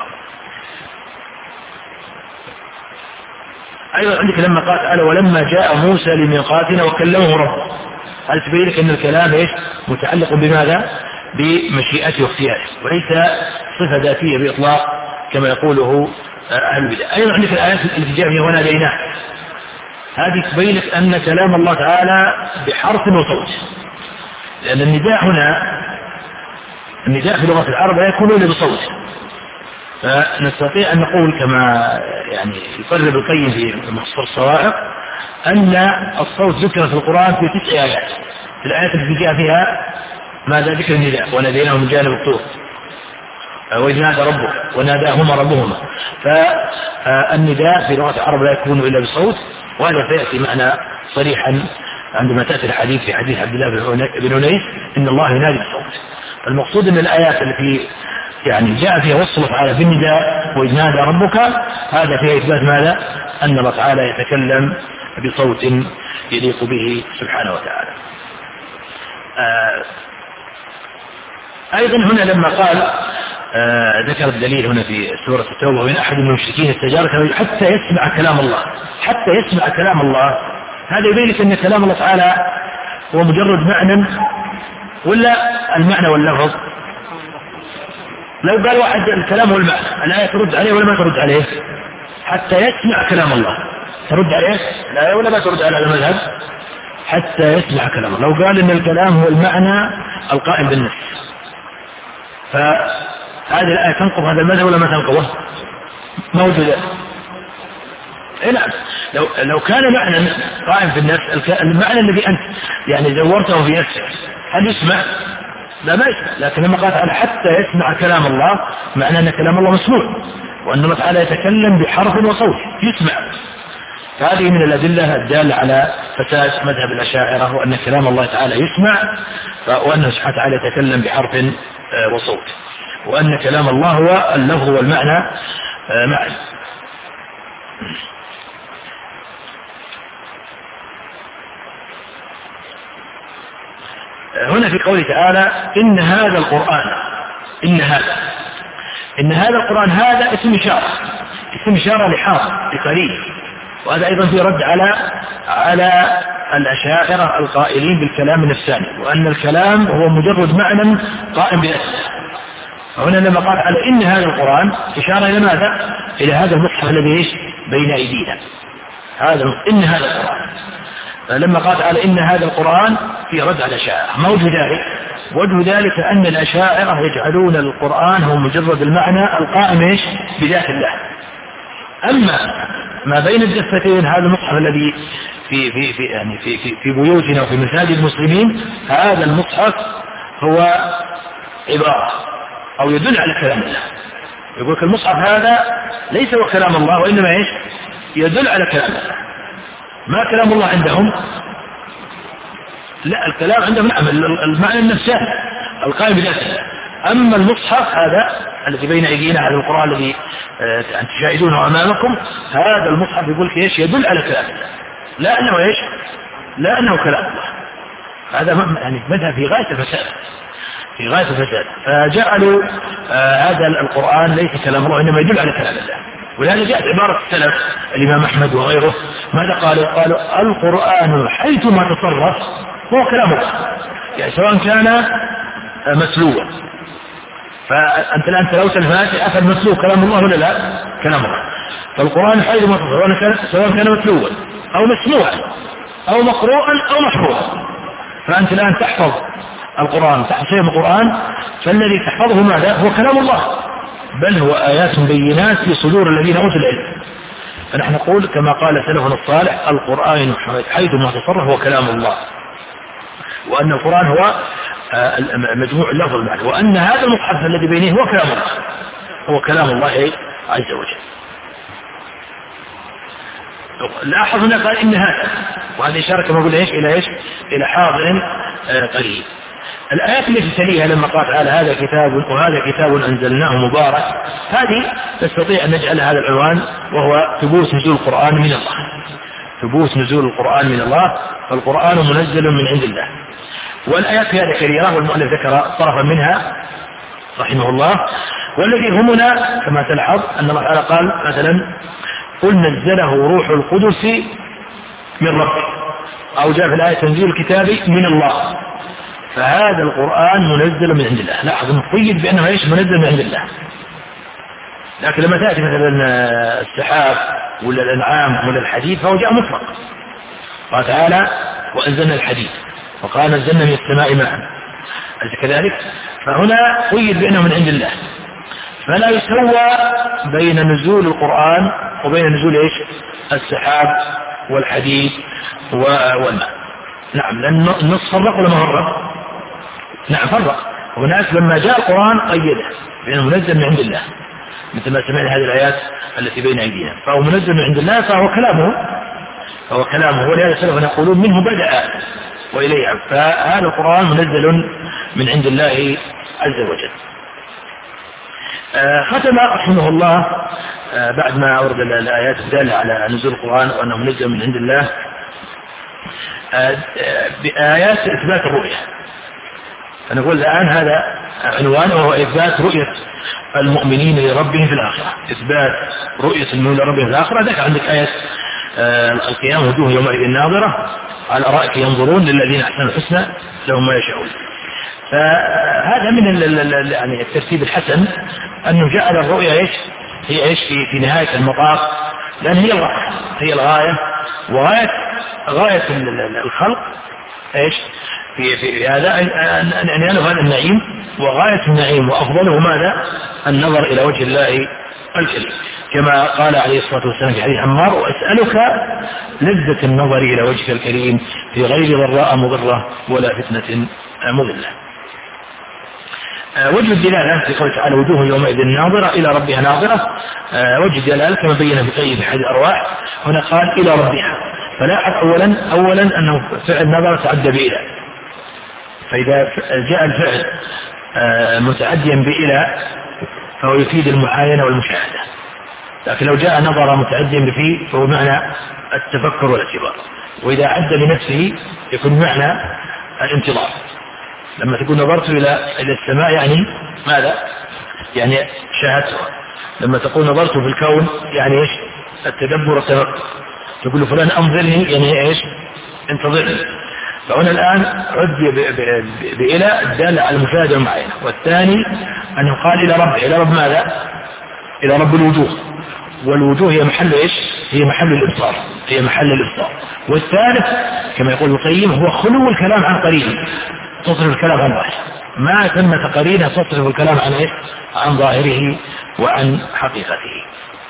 أيضا عندك لما قال تعالى ولما جاء موسى لميقاتنا وكلمه ربه، هل تبين لك أن الكلام ايش؟ متعلق بماذا؟ بمشيئته واختياره، وليس صفة ذاتية بإطلاق كما يقوله أهل البدع. أيضا عندك الآيات التي جاء فيها وناديناه، هذه تبين لك أن كلام الله تعالى بحرف وصوت، لأن النداء هنا النداء في لغة العرب لا يكون إلا بصوت. فنستطيع أن نقول كما يعني يقرب القيم في مختصر الصواعق أن الصوت ذكر في القرآن في تسع آيات. في الآيات التي جاء فيها ماذا؟ ذكر النداء وناديناه من جانب الطور وإذ نادى ربك وناداهما ربهما. فالنداء في لغة العرب لا يكون إلا بصوت، وهذا سيأتي معنا صريحا عندما تأتي الحديث في حديث عبد الله بن أنيس إن الله ينادي بصوت. فالمقصود أن الآيات التي يعني جاء فيها وصف الله تعالى بالنداء وإذ نادى ربك هذا فيها إثبات ماذا؟ أن الله تعالى يتكلم بصوت يليق به سبحانه وتعالى. آه أيضا هنا لما قال آه ذكر الدليل هنا في سورة التوبة وإن أحد من المشركين استجارك حتى يسمع كلام الله، حتى يسمع كلام الله، هذا يبين لك أن كلام الله تعالى هو مجرد معنى ولا المعنى واللفظ. لو قال واحد الكلام هو المعنى، الآية ترد عليه ولا ما ترد عليه؟ حتى يسمع كلام الله ترد عليه الآية ولا ما ترد على المذهب؟ حتى يسمع كلام الله. لو قال إن الكلام هو المعنى القائم بالنفس، فهذه الآية تنقض هذا المذهب ولا ما تنقضه؟ موجودة. نعم، لو لو كان معنى قائم في النفس، المعنى الذي أنت يعني زورته في نفسك، هل يسمع؟ لا ما يسمع. لكن لما قال تعالى حتى يسمع كلام الله، معنى أن كلام الله مسموع، وأن الله تعالى يتكلم بحرف وصوت يسمع. فهذه من الأدلة الدالة على فساد مذهب الأشاعرة، وأن كلام الله تعالى يسمع، وأنه سبحانه وتعالى يتكلم بحرف وصوت، وأن كلام الله هو اللفظ والمعنى معا. هنا في قوله تعالى إن هذا القرآن، إن هذا إن هذا القرآن، هذا اسم إشارة، اسم إشارة لحاضر لقريب، وهذا أيضا في رد على على الأشاعرة القائلين بالكلام النفساني، وأن الكلام هو مجرد معنى قائم بنفسه. هنا لما قال على إن هذا القرآن إشارة إلى ماذا؟ إلى هذا المصحف الذي بين أيدينا، هذا إن هذا القرآن. لما قال على إن هذا القرآن في رد على الأشاعرة. ما وجه ذلك؟ وجه ذلك أن الأشاعرة يجعلون القرآن هو مجرد المعنى القائم إيش بذات الله. أما ما بين الدفتين، هذا المصحف الذي في في في يعني في في, في بيوتنا وفي مساجد المسلمين، هذا المصحف هو عبارة أو يدل على كلام الله. يقول لك المصحف هذا ليس هو كلام الله، وإنما إيش يدل على كلام الله. ما كلام الله عندهم؟ لا، الكلام عندهم نعم المعنى النفساني القائم بذاته. أما المصحف هذا الذي بين أيدينا، هذا القرآن الذي تشاهدونه أمامكم، هذا المصحف يقول لك إيش يدل على كلام الله، لا أنه إيش لا أنه كلام الله. هذا يعني مذهب في غاية الفساد، في غاية الفساد. فجعلوا آه هذا القرآن ليس كلام الله، إنما يدل على كلام الله. ولهذا جاءت عبارة السلف الإمام أحمد وغيره، ماذا قالوا؟ قالوا القرآن حيثما تصرف هو كلام الله، يعني سواء كان مسلوبا. فأنت الآن تلوت الفاتحة فالمسلوب كلام الله ولا لا؟ كلام الله. فالقرآن حيثما تصرف سواء كان مسلوبا أو مسموعا أو مقروءا أو محفوظا. فأنت الآن تحفظ القرآن، تحفظ شيء من القرآن، فالذي تحفظه ماذا؟ هو كلام الله، بل هو آيات بينات في صدور الذين أوتوا العلم. فنحن نقول كما قال سلفنا الصالح القرآن حيثما تصرف هو كلام الله، وأن القرآن هو مجموع اللفظ المعنى، وأن هذا المصحف الذي بينه هو كلام الله، هو كلام الله عز وجل. لاحظ هنا قال إن هذا، وهذه إشارة كما قلنا إيش إلى إيش إلى حاضر قريب. الآيات التي تليها لما قال تعالى هذا كتاب وهذا كتاب أنزلناه مبارك، هذه تستطيع أن نجعل هذا العنوان، وهو ثبوت نزول القرآن من الله، ثبوت نزول القرآن من الله، فالقرآن منزل من عند الله. والآيات في هذا كثيرة، والمؤلف ذكر طرفا منها رحمه الله. والذي همنا كما تلحظ أن الله تعالى قال مثلا قل نزله روح القدس من ربك، أو جاء في الآية تنزيل الكتاب من الله، فهذا القرآن منزل من عند الله. لاحظ نقيد بأنه ايش منزل من عند الله. لكن لما تأتي مثلا السحاب ولا الأنعام ولا الحديد فهو جاء مطلق. قال تعالى وأنزلنا الحديد، وقال نزلنا من السماء ماء، أليس كذلك؟ فهنا قيد بأنه من عند الله، فلا يسوى بين نزول القرآن وبين نزول ايش السحاب والحديد والماء. نعم، لأن النص فرق ولا ما فرق؟ نعم فرق. وهناك لما جاء القرآن قيده بأنه منزل من عند الله، مثل ما سمعنا هذه الآيات التي بين أيدينا، فهو منزل من عند الله، فهو كلامه فهو كلامه ولهذا سلفنا يقولون منه بدأ وإليه عبد. فهذا القرآن منزل من عند الله عز وجل. آه ختم رحمه الله آه بعد ما أورد الآيات الدالة على نزول القرآن وأنه منزل من عند الله آه بآيات إثبات الرؤية. فنقول الآن هذا عنوان، وهو إثبات رؤية المؤمنين لربهم في الآخرة، إثبات رؤية المؤمنين لربهم في الآخرة. ذلك عندك آية القيامة وجوه يومئذ ناظرة على الأرائك ينظرون للذين أحسنوا الحسنى لهم ما يشاءون. فهذا من يعني الترتيب الحسن أنه جعل الرؤيا إيش هي إيش في, في نهاية المطاف، لأن هي الغاية هي الغاية وغاية غاية الخلق إيش في, في هذا أن ينال هذا النعيم، وغاية النعيم وأفضله ماذا؟ النظر إلى وجه الله الكريم، كما قال عليه الصلاة والسلام في حديث عمار: وأسألك لذة النظر إلى وجهك الكريم في غير ضراء مضرة ولا فتنة مضلة. وجه الدلالة في قوله تعالى: وجوه يومئذ ناظرة إلى ربها ناظرة، وجه الدلالة كما بين في طيب حديث الأرواح هنا قال إلى ربها، فلاحظ أولا أولا أنه فعل نظر تعدى بإلى، فإذا جاء الفعل متعديا بإلى فهو يفيد المعاينة والمشاهدة، لكن لو جاء نظر متعديا بفيه فهو معنى التفكر والاعتبار، وإذا عد لنفسه يكون معنى الانتظار. لما تقول نظرت إلى إلى السماء يعني ماذا؟ يعني شاهدتها. لما تقول نظرت في الكون يعني إيش؟ التدبر والتفكر. تقول فلان أنظرني يعني إيش؟ انتظرني. فهنا الآن عد بإلى الدالة على المشاهدة والمعاينة. والثاني أنه قال إلى رب، إلى رب ماذا؟ إلى رب الوجوه، والوجوه هي محل إيش؟ هي محل الإبصار، هي محل الإبصار. والثالث كما يقول القيم هو خلو الكلام عن قرينه، تصرف الكلام عن ظاهره، ما ثمة قرينة تصرف الكلام عن إيش؟ عن ظاهره وعن حقيقته.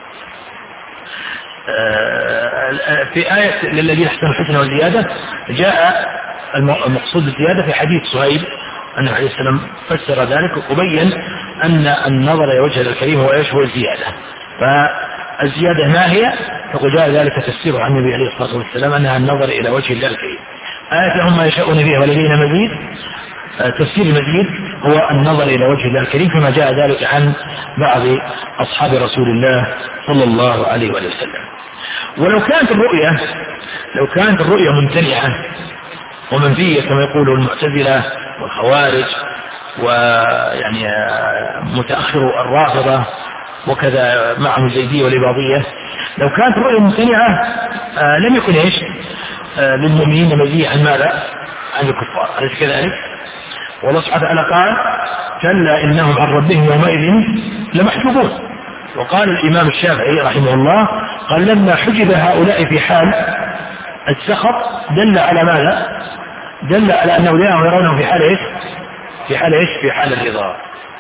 في آية للذين أحسنوا الحسنى والزيادة جاء المقصود بالزيادة في حديث صهيب أنه عليه السلام فسر ذلك وبين أن النظر إلى وجه الكريم هو إيش؟ هو الزيادة. فالزيادة ما هي؟ فقد جاء ذلك تفسير عن النبي عليه الصلاة والسلام أنها النظر إلى وجه الله الكريم. آية لهم ما يشاءون فيها ولدينا مزيد، تفسير المزيد هو النظر إلى وجه الله الكريم كما جاء ذلك عن بعض أصحاب رسول الله صلى الله عليه وسلم. ولو كانت الرؤية لو كانت الرؤية ممتنعة ومنفية كما يقول المعتزلة والخوارج ويعني متأخر الرافضة وكذا معهم الزيدية والإباضية، لو كانت الرؤية ممتنعة آه لم يكن إيش آه للمؤمنين مزية عن ماذا؟ عن الكفار، أليس كذلك؟ والله سبحانه وتعالى قال: كلا إنهم عن ربهم يومئذ لمحجوبون. وقال الإمام الشافعي رحمه الله قال: لما حجب هؤلاء في حال السخط دل على ماذا؟ دل على أنه لا يرونه في حال إيش؟ في حال إيش؟ في حال الرضا.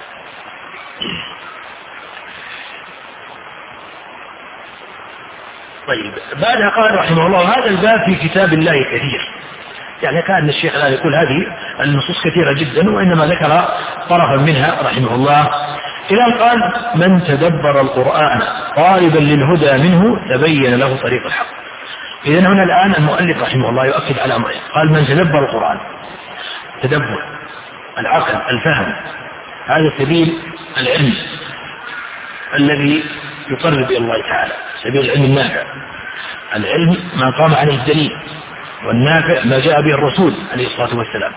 طيب بعدها قال رحمه الله: هذا الباب في كتاب الله كثير. يعني كان الشيخ الآن يقول هذه النصوص كثيرة جدا وإنما ذكر طرفا منها رحمه الله، إلى أن قال: من تدبر القرآن طالبا للهدى منه تبين له طريق الحق. إذن هنا الآن المؤلف رحمه الله يؤكد على أمرين، قال: من تدبر القرآن، تدبر العقل الفهم، هذا سبيل العلم الذي يقرب إلى الله تعالى، سبيل العلم النافع، العلم ما قام عليه الدليل، والنافع ما جاء به الرسول عليه الصلاة والسلام.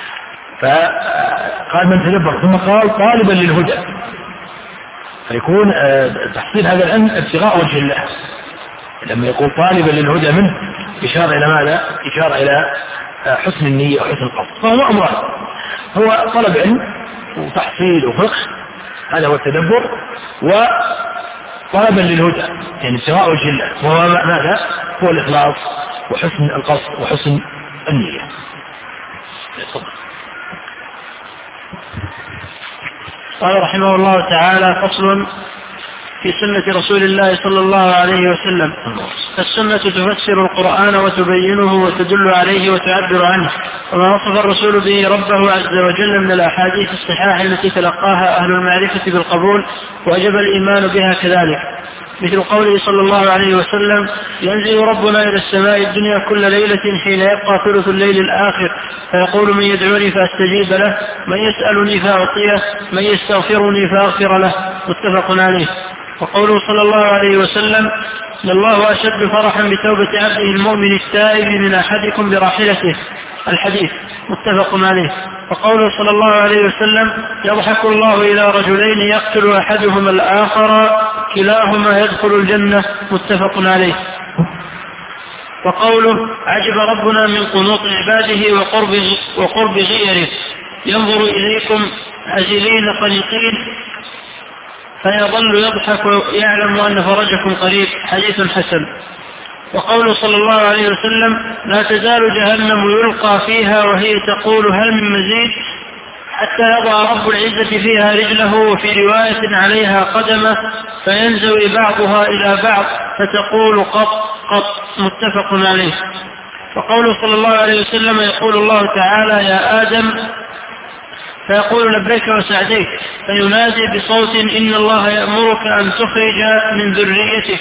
فقال: من تدبر، ثم قال: طالبا للهدى، فيكون تحصيل هذا العلم ابتغاء وجه الله. لما يقول طالبا للهدى منه إشارة إلى ماذا؟ إشارة إلى حسن النية وحسن القصد. فهو أمران، هو طلب علم وتحصيل وفقه، هذا هو التدبر، وطلبا للهدى يعني ابتغاء وجه الله، وهو ماذا؟ هو الإخلاص وحسن القصد وحسن النية. قال رحمه الله تعالى: فصل في سنة رسول الله صلى الله عليه وسلم. فالسنة تفسر القرآن وتبينه وتدل عليه وتعبر عنه، وما وصف الرسول به ربه عز وجل من الأحاديث الصحاح التي تلقاها أهل المعرفة بالقبول وجب الإيمان بها كذلك، مثل قوله صلى الله عليه وسلم: ينزل ربنا إلى السماء الدنيا كل ليلة حين يبقى ثلث الليل الآخر فيقول: من يدعوني فأستجيب له، من يسألني فأعطيه، من يستغفرني فأغفر له، متفق عليه. وقوله صلى الله عليه وسلم: لله أشد فرحا بتوبة عبده المؤمن التائب من أحدكم براحلته، الحديث، متفق عليه. وقوله صلى الله عليه وسلم: يضحك الله إلى رجلين يقتل أحدهما الآخر كلاهما يدخل الجنة، متفق عليه. وقوله عجب ربنا من قنوط عباده وقرب, وقرب غيره ينظر إليكم عزلين قلقين فيظل يضحك ويعلم أن فرجكم قريب حديث حسن. وقوله صلى الله عليه وسلم لا تزال جهنم يلقى فيها وهي تقول هل من مزيد حتى يضع رب العزة فيها رجله وفي رواية عليها قدمه فينزوي بعضها إلى بعض فتقول قط قط متفق عليه. وقوله صلى الله عليه وسلم يقول الله تعالى يا آدم فيقول لبيك وسعديك فينادي بصوت إن الله يأمرك أن تخرج من ذريتك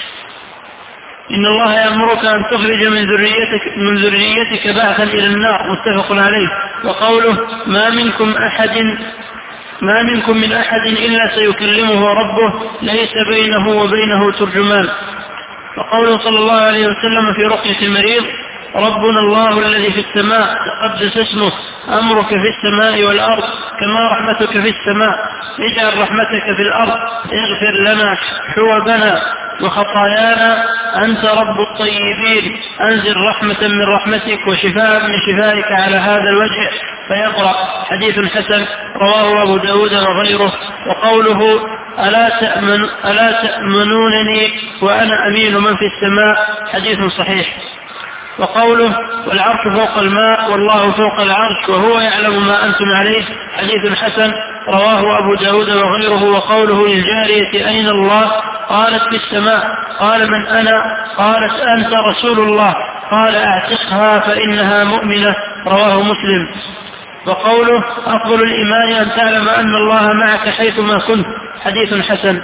إن الله يأمرك أن تخرج من ذريتك من ذريتك بعثا إلى النار متفق عليه. وقوله ما منكم أحد ما منكم من أحد إلا سيكلمه ربه ليس بينه وبينه ترجمان. وقوله صلى الله عليه وسلم في رقية المريض ربنا الله الذي في السماء تقدس اسمه أمرك في السماء والأرض كما رحمتك في السماء اجعل رحمتك في الأرض اغفر لنا حوبنا وخطايانا أنت رب الطيبين أنزل رحمة من رحمتك وشفاء من شفائك على هذا الوجه فيقرأ حديث حسن رواه أبو داود وغيره. وقوله ألا, تأمن ألا تأمنونني وأنا أمين من في السماء حديث صحيح. وقوله والعرش فوق الماء والله فوق العرش وهو يعلم ما أنتم عليه حديث حسن رواه أبو داود وغيره. وقوله للجارية أين الله قالت في السماء قال من أنا قالت أنت رسول الله قال أعتقها فإنها مؤمنة رواه مسلم. وقوله أفضل الإيمان أن تعلم أن الله معك حيثما كنت حديث حسن.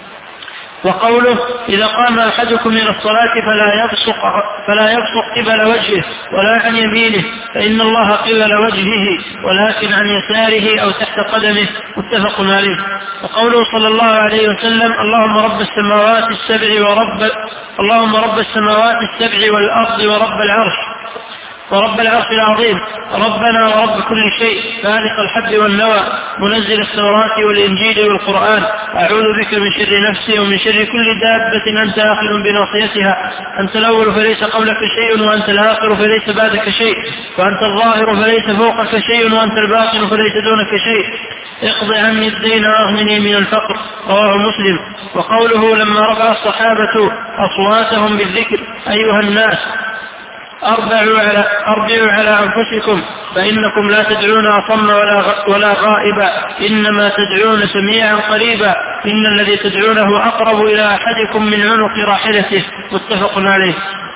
وقوله إذا قام أحدكم من الصلاة فلا يبصق, فلا يبصق قبل وجهه ولا عن يمينه فإن الله قبل وجهه ولكن عن يساره أو تحت قدمه متفق عليه. وقوله صلى الله عليه وسلم اللهم رب السماوات السبع ورب اللهم رب السماوات السبع والأرض ورب العرش ورب العرش العظيم ربنا ورب كل شيء فالق الحب والنوى منزل التوراة والإنجيل والقرآن أعوذ بك من شر نفسي ومن شر كل دابة أنت آخذ بناصيتها أنت الأول فليس قبلك شيء وأنت الآخر فليس بعدك شيء وأنت الظاهر فليس فوقك شيء وأنت الباطن فليس دونك شيء اقض عني الدين وأغنني من الفقر رواه مسلم. وقوله لما رفع الصحابة أصواتهم بالذكر أيها الناس أربعوا على, أربعوا على أنفسكم فإنكم لا تدعون أصم ولا, ولا غائبا إنما تدعون سميعا قريبا إن الذي تدعونه أقرب إلى أحدكم من عنق راحلته متفق عليه.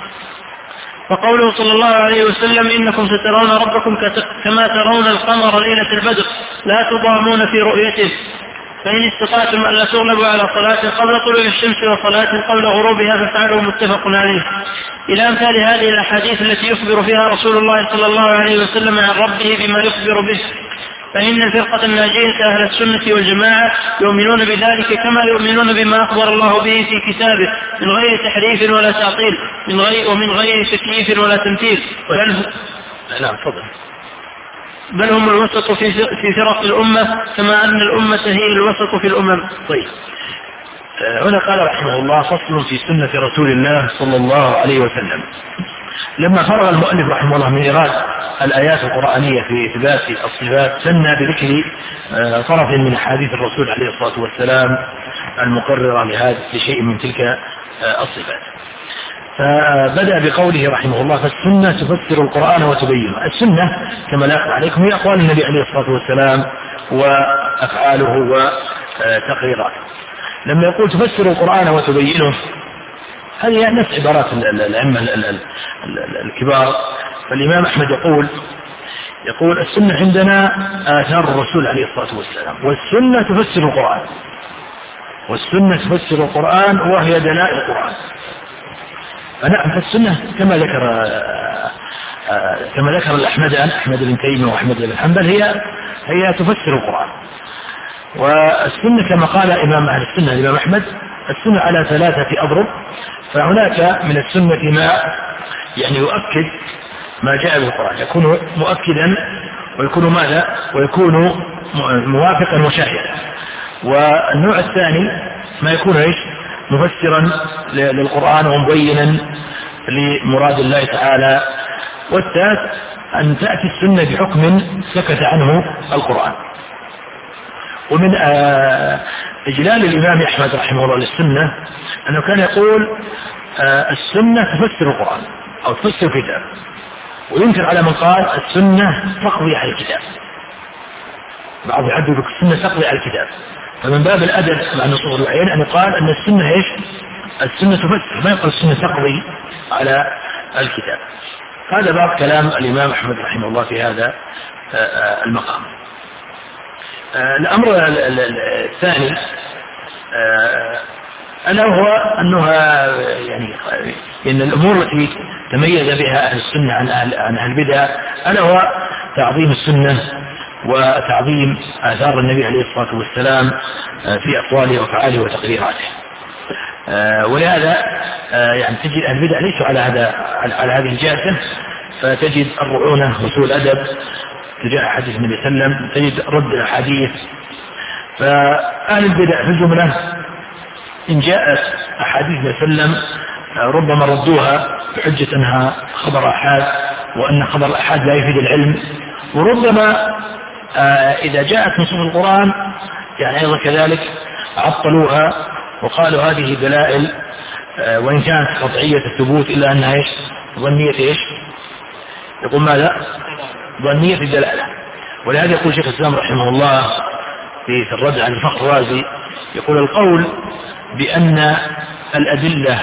وقوله صلى الله عليه وسلم إنكم سترون ربكم كما ترون القمر ليلة البدر لا تضامون في رؤيته فإن استطعتم ألا تغلبوا على صلاة قبل طلوع الشمس وصلاة قبل غروبها فافعلوا متفق عليه. إلى أمثال هذه الأحاديث التي يخبر فيها رسول الله صلى الله عليه وسلم عن ربه بما يخبر به. فإن الفرقة الناجية أهل السنة والجماعة يؤمنون بذلك كما يؤمنون بما أخبر الله به في كتابه من غير تحريف ولا تعطيل من غير ومن غير تكييف ولا تمثيل. نعم تفضل. بل هم الوسط في في فرق الأمة كما أن الأمة هي الوسط في الأمم. طيب هنا قال رحمه الله فصل في سنة رسول الله صلى الله عليه وسلم. لما فرغ المؤلف رحمه الله من إيراد الآيات القرآنية في إثبات الصفات سنى بذكر طرف من حديث الرسول عليه الصلاة والسلام المقررة لهذا لشيء من تلك الصفات. فبدأ بقوله رحمه الله فالسنة تفسر القرآن وتبينه. السنة كما لا يخفى عليكم هي أقوال النبي عليه الصلاة والسلام وأفعاله وتقريراته. لما يقول تفسر القرآن وتبينه هذه نفس عبارات الأئمة الكبار. فالإمام أحمد يقول يقول السنة عندنا آثار الرسول عليه الصلاة والسلام والسنة تفسر القرآن والسنة تفسر القرآن وهي دلائل القرآن. فنعم فالسنة كما ذكر كما ذكر الأحمدان أحمد بن تيمية وأحمد بن حنبل هي هي تفسر القرآن. والسنة كما قال إمام أهل السنة الإمام أحمد السنة على ثلاثة أضرب. فهناك من السنة ما يعني يؤكد ما جاء بالقرآن يكون مؤكدا ويكون ماذا ويكون موافقا وشاهدا. والنوع الثاني ما يكون ايش مفسرا للقرآن ومبينا لمراد الله تعالى. والثالث أن تأتي السنة بحكم سكت عنه القرآن. ومن إجلال الإمام أحمد رحمه الله للسنة أنه كان يقول السنة تفسر القرآن أو تفسر الكتاب، وينكر على من قال السنة تقضي على الكتاب. بعض يعدل لك السنة تقضي على الكتاب، فمن باب الأدب مع نصوص الوحيين أن يقال أن السنة إيش؟ السنة تفسر، ما يقال السنة تقضي على الكتاب. هذا بعض كلام الإمام أحمد رحمه الله في هذا المقام. الأمر الثاني ألا هو أنها يعني إن الأمور التي تميز بها أهل السنة عن أهل, عن أهل البدع ألا هو تعظيم السنة وتعظيم آثار النبي عليه الصلاة والسلام في أقواله وأفعاله وتقريراته. ولهذا يعني تجد أهل البدع ليسوا على هذا على هذه الجادة، فتجد الرعونة وسوء الأدب تجاه حديث النبي صلى الله عليه وسلم، تجد رد الأحاديث. فأهل البدع في الجملة إن جاءت أحاديث النبي صلى الله عليه وسلم ربما ردوها بحجة أنها خبر أحاد، وأن خبر الأحاد لا يفيد العلم. وربما إذا جاءت نصوص القرآن يعني أيضا كذلك عطلوها وقالوا هذه دلائل وإن كانت قطعية الثبوت إلا أنها إيش؟ ظنية إيش؟ يقول ماذا؟ ظنية الدلالة. ولهذا يقول شيخ الإسلام رحمه الله في الرد عن الفخر الرازي، يقول القول بأن الأدلة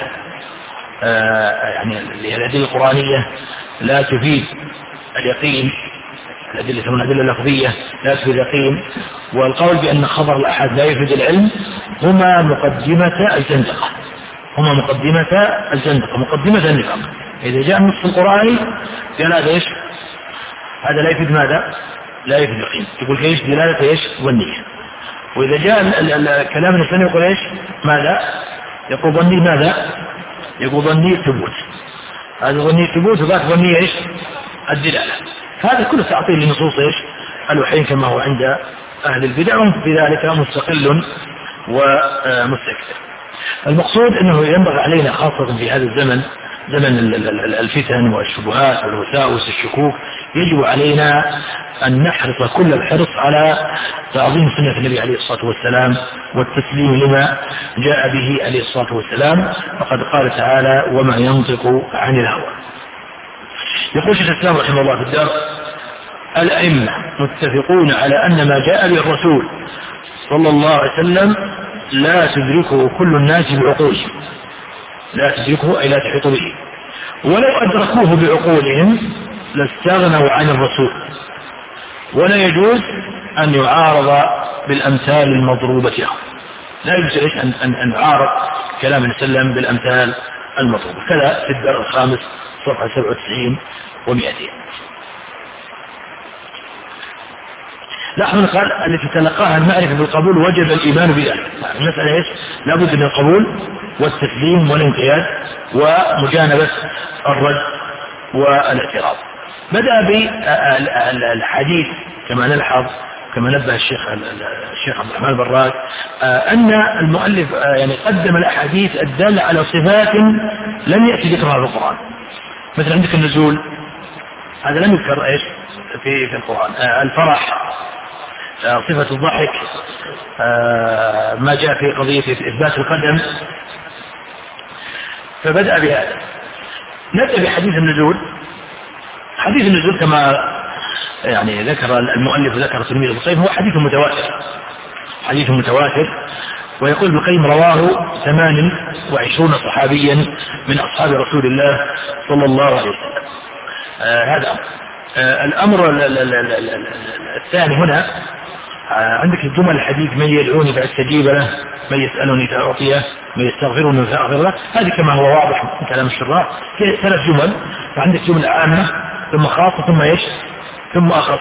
يعني الأدلة القرآنية لا تفيد اليقين، الأدلة يسمونها أدلة لفظية لا تفيد اليقين، والقول بأن خبر الأحاد لا يفيد العلم، هما مقدمة الزندقة، هما مقدمة الزندقة، مقدمة النفاق. إذا جاء النص القرآني قال هذا إيش؟ هذا لا يفيد ماذا؟ لا يفيد اليقين، يقول إيش؟ دلالة إيش؟ ظنية. وإذا جاء الكلام الإنساني يقول إيش؟ ماذا؟ يقول ظني ماذا؟ يقول ظني ثبوت، هذا ظني ثبوت وذاك ظني إيش؟ الدلالة. هذا كله تعطيل لنصوص إيش؟ الوحيين كما هو عند أهل البدع، وهم في ذلك مستقل ومستكثر. المقصود أنه ينبغي علينا خاصة في هذا الزمن، زمن الفتن والشبهات والوساوس الشكوك، يجب علينا أن نحرص كل الحرص على تعظيم سنة النبي عليه الصلاة والسلام والتسليم لما جاء به عليه الصلاة والسلام. فقد قال تعالى وما ينطق عن الهوى. يقول شيخ الإسلام رحمه الله في الدار الأئمة متفقون على أن ما جاء به الرسول صلى الله عليه وسلم لا تدركه كل الناس بعقولهم، لا تدركه أي لا تحيط به، ولو أدركوه بعقولهم لاستغنوا عن الرسول، ولا يجوز أن يعارض بالأمثال المضروبة له، لا يجوز أن, أن, أن يعارض كلام النبي صلى الله عليه وسلم بالأمثال المضروبة. كذا في الدرس الخامس صفحة سبعة وتسعين ومئتين. لاحظوا قال التي تلقاها المعرفة بالقبول وجب الإيمان بذلك. المسألة إيش؟ لابد من القبول والتسليم والانقياد ومجانبة الرد والاعتراض. بدأ بالحديث كما نلحظ كما نبه الشيخ الشيخ عبد الرحمن البراك أن المؤلف يعني قدم الأحاديث الدالة على صفات لم يأتي ذكرها في القرآن. مثل عندك النزول، هذا لم يذكر إيش في في القرآن. الفرح، صفة الضحك، ما جاء في قضية إثبات القدم. فبدأ بهذا. نبدأ بحديث النزول. حديث النزول كما يعني ذكر المؤلف وذكر تلميذ ابن القيم هو حديث متواتر، حديث متواتر. ويقول ابن القيم رواه ثمان وعشرون صحابيا من أصحاب رسول الله صلى الله عليه وسلم. آه هذا آه الأمر الثاني هنا آه عندك الجمل الحديث من يدعوني فأستجيب له، من يسألني فأعطيه، من يستغفرني فأغفر له. هذه كما هو واضح من كلام الشراح ثلاث جمل، فعندك جملة عامة ثم خاصة ثم ايش ثم أخص.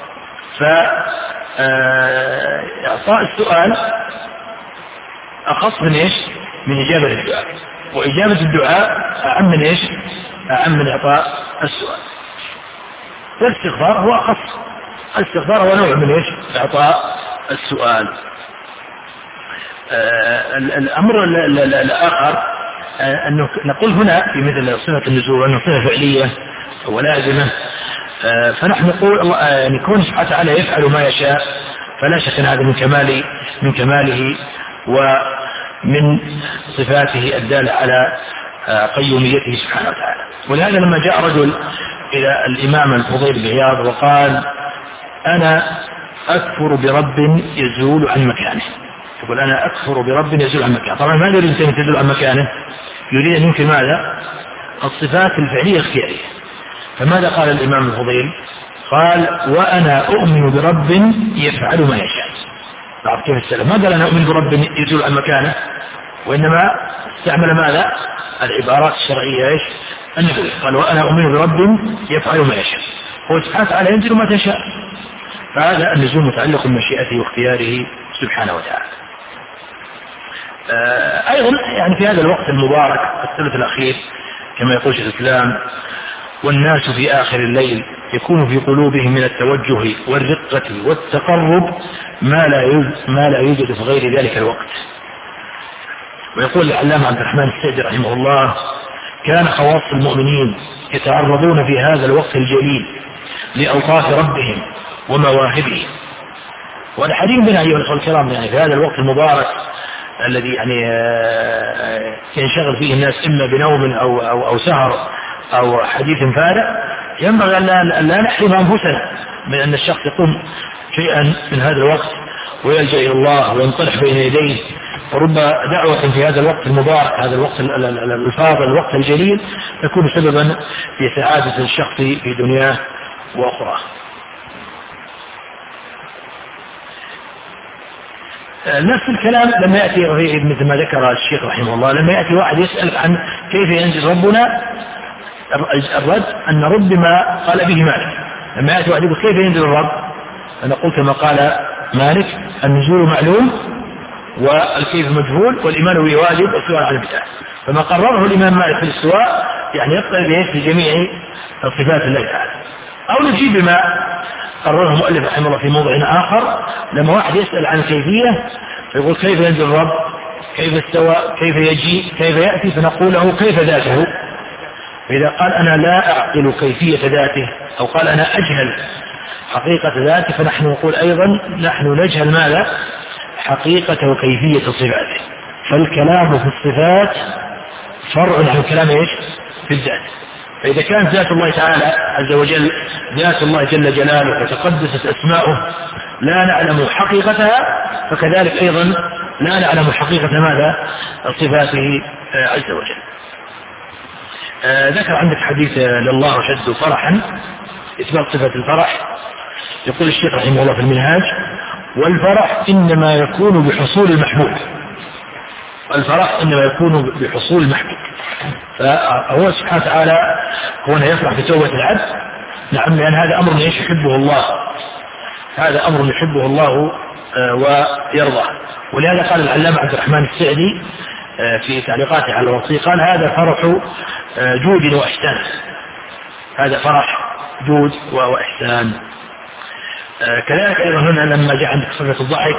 فإعطاء السؤال أخص من ايش من إجابة الدعاء، وإجابة الدعاء أعم من ايش أعم من إعطاء السؤال. والاستغفار هو أخص، الاستغفار هو نوع من ايش إعطاء السؤال. الأمر الآخر أنه نقول هنا في مثل صفة النزول أنه صفة فعلية ولازمة، فنحن نقول يعني كون سبحانه وتعالى يفعل ما يشاء فلا شك أن هذا من كمال من كماله ومن صفاته الدالة على قيوميته سبحانه وتعالى. ولهذا لما جاء رجل إلى الإمام الفضيل بن عياض وقال أنا أكفر برب يزول عن مكانه، يقول أنا أكفر برب يزول عن مكانه، طبعا ما يريد أن يزول عن مكانه، يريد أن يمكن ماذا؟ الصفات الفعلية الخيارية. فماذا قال الإمام الفضيل؟ قال وأنا أؤمن برب يفعل ما يشاء. بعد كيف السلام ما قال أنا أؤمن برب يزول عن مكانه، وإنما استعمل ماذا؟ العبارات الشرعية إيش؟ النبوية. قال وأنا أؤمن برب يفعل ما يشاء، هو سبحانه وتعالى ينزل ما تشاء، فهذا النزول متعلق بمشيئته واختياره سبحانه وتعالى. آه أيضا يعني في هذا الوقت المبارك الثلث الأخير كما يقول شيخ الإسلام والناس في آخر الليل يكون في قلوبهم من التوجه والرقة والتقرب ما لا ما لا يوجد في غير ذلك الوقت. ويقول العلامة عبد الرحمن السعدي رحمه الله كان خواص المؤمنين يتعرضون في هذا الوقت الجليل لأوقات ربهم ومواهبه. والحديث بنا أيها الأخوة الكرام يعني في هذا الوقت المبارك الذي يعني ينشغل فيه الناس إما بنوم أو, أو, أو سهر أو حديث فارغ، ينبغي أن لا نحرم أنفسنا من أن الشخص يقوم شيئا من هذا الوقت ويلجأ إلى الله وينطلح بين يديه. ورب دعوة في هذا الوقت المبارك هذا الوقت الفاضل الوقت الجليل تكون سببا في سعادة الشخص في دنياه وأخرى. نفس الكلام لما يأتي مثل ما ذكر الشيخ رحمه الله لما يأتي واحد يسأل عن كيف ينزل ربنا، الرد أن ربما قال به مالك. لما يأتي واحد يقول كيف ينزل الرب، أنا قلت كما قال مالك النزول معلوم والكيف مجهول والإيمان به واجب والسؤال عن البدع. فما قرره الإمام مالك في الاستواء يعني يقتضي به في جميع صفات الله تعالى. أو نجيب بما قرره المؤلف رحمه الله في موضع آخر لما واحد يسأل عن كيفية فيقول كيف ينزل الرب، كيف استوى، كيف يجي، كيف يأتي، فنقول له كيف ذاته. فإذا قال أنا لا أعقل كيفية ذاته أو قال أنا أجهل حقيقة ذاته فنحن نقول أيضا نحن نجهل ماذا؟ حقيقة وكيفية صفاته. فالكلام في الصفات فرع عن الكلام إيش؟ في الذات. فإذا كانت ذات الله تعالى عز وجل ذات الله جل جلاله وتقدست أسماؤه لا نعلم حقيقتها فكذلك أيضا لا نعلم حقيقة ماذا؟ صفاته عز وجل. آه ذكر عندك حديث لله أشد فرحا إثبات صفة الفرح. يقول الشيخ رحمه الله في المنهاج والفرح إنما يكون بحصول المحبوب، الفرح إنما يكون بحصول المحبوب. فهو سبحانه وتعالى هنا يفرح بتوبة العبد، نعم، لأن هذا أمر يحبه الله، هذا أمر يحبه الله ويرضاه. ولهذا قال العلامة عبد الرحمن السعدي في تعليقاته على الوصية قال هذا فرح جود وإحسان، هذا فرح جود وإحسان. كذلك أيضا هنا لما جاء عندك صفة الضحك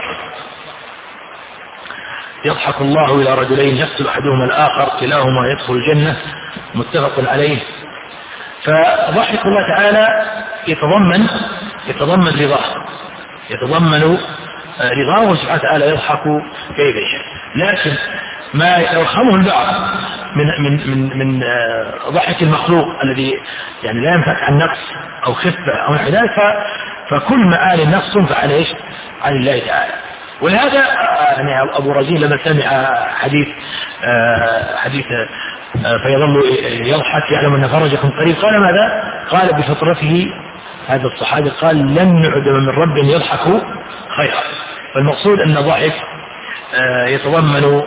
يضحك الله إلى رجلين يقتل أحدهما الآخر كلاهما يدخل الجنة متفق عليه. فضحك الله تعالى يتضمن يتضمن رضاه، يتضمن رضاه سبحانه وتعالى يضحك كيف يشاء. لكن ما يرحمه البعض من من من من ضحك المخلوق الذي يعني لا ينفك عن نقص أو خفة أو نحو ذلك، فكل معاني النقص تنفع عن ايش؟ عن الله تعالى. ولهذا يعني أبو رزين لما سمع حديث حديث فيظل يضحك يعلم أن فرجكم قريب قال ماذا؟ قال بفطرته هذا الصحابي قال لن نعدم من رب يضحك خيرا. فالمقصود أن الضحك يتضمن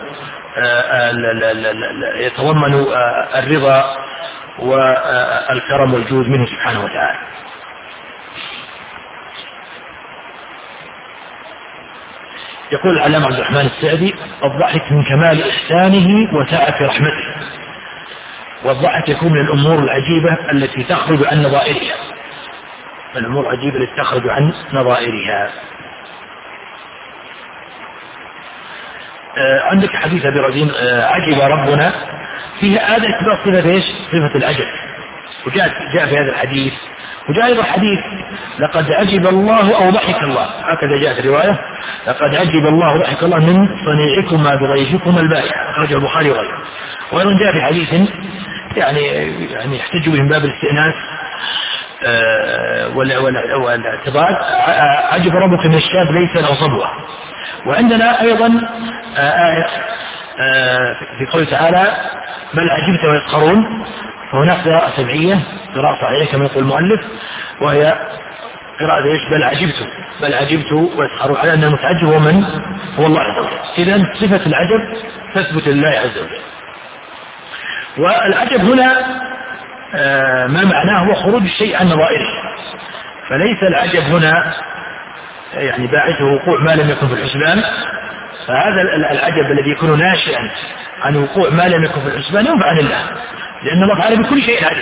يتضمن الرضا والكرم والجود منه سبحانه وتعالى. يقول العلامة عبد الرحمن السعدي الضحك من كمال إحسانه وسعة رحمته، والضحك يكون من الأمور العجيبة التي تخرج عن نظائرها، الأمور العجيبة التي تخرج عن نظائرها. آه عندك حديث أبي رزين آه عجب ربنا فيها هذا إثبات صفة إيش؟ صفة العجب. وجاء جاء في هذا الحديث، وجاء أيضا حديث لقد عجب الله أو ضحك الله، هكذا جاءت الرواية لقد عجب الله أو ضحك الله من صنيعكما بضيفكما البائع، أخرجه البخاري وغيره. وأيضا جاء في حديث يعني يعني يحتج به من باب الاستئناس والاعتضاد، عجب ربك من الشاب ليس له صبوة. وعندنا أيضا آية في قوله تعالى بل عجبت ويسخرون، فهناك قراءة سبعية قراءة صحيحة كما يقول المؤلف، وهي قراءة ايش؟ بل عجبت بل عجبت ويسخرون، على أن المتعجب هو من؟ هو الله عز وجل. إذن صفة العجب تثبت لله عز وجل. والعجب هنا آه ما معناه هو خروج الشيء عن نظائره، فليس العجب هنا يعني باعثه وقوع ما لم يكن في الحسبان، فهذا العجب الذي يكون ناشئا عن وقوع ما لم يكن في الحسبان ينفع عن الله، لأن الله تعالى بكل شيء عجب.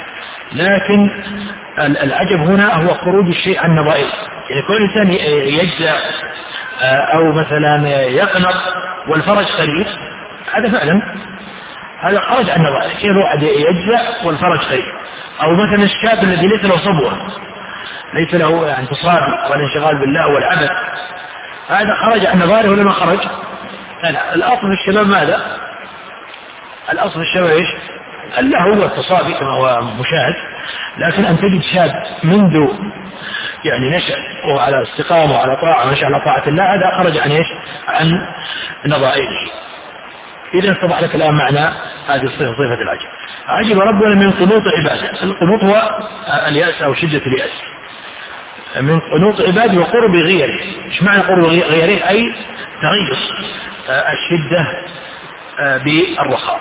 لكن العجب هنا هو خروج الشيء عن نظائره، يعني كل إنسان يجزع أو مثلا يقنط والفرج قريب، هذا فعلا هذا خرج عن نظائره. كيف واحد يجزع والفرج قريب؟ أو مثلا الشاب الذي ليس له صبوة، ليس له يعني تصابي والانشغال بالله والعبث، هذا خرج عن نظائره ولا ما خرج؟ لا، الأصل في الشباب ماذا؟ الأصل في الشباب إيش؟ اللهو والتصابي كما هو مشاهد. لكن أن تجد شاب منذ يعني نشأ وعلى استقامة وعلى طاعة ونشأ على طاعة الله، هذا خرج عن إيش؟ عن نظائره. إذا اتضح لك الآن معنى هذه الصفة، صفة العجب. عجب ربنا من قنوط عباده. القنوط هو اليأس أو شدة اليأس، من قنوط عباده وقرب غيره. ايش معنى قرب غيره؟ أي تغير الشدة بالرخاء،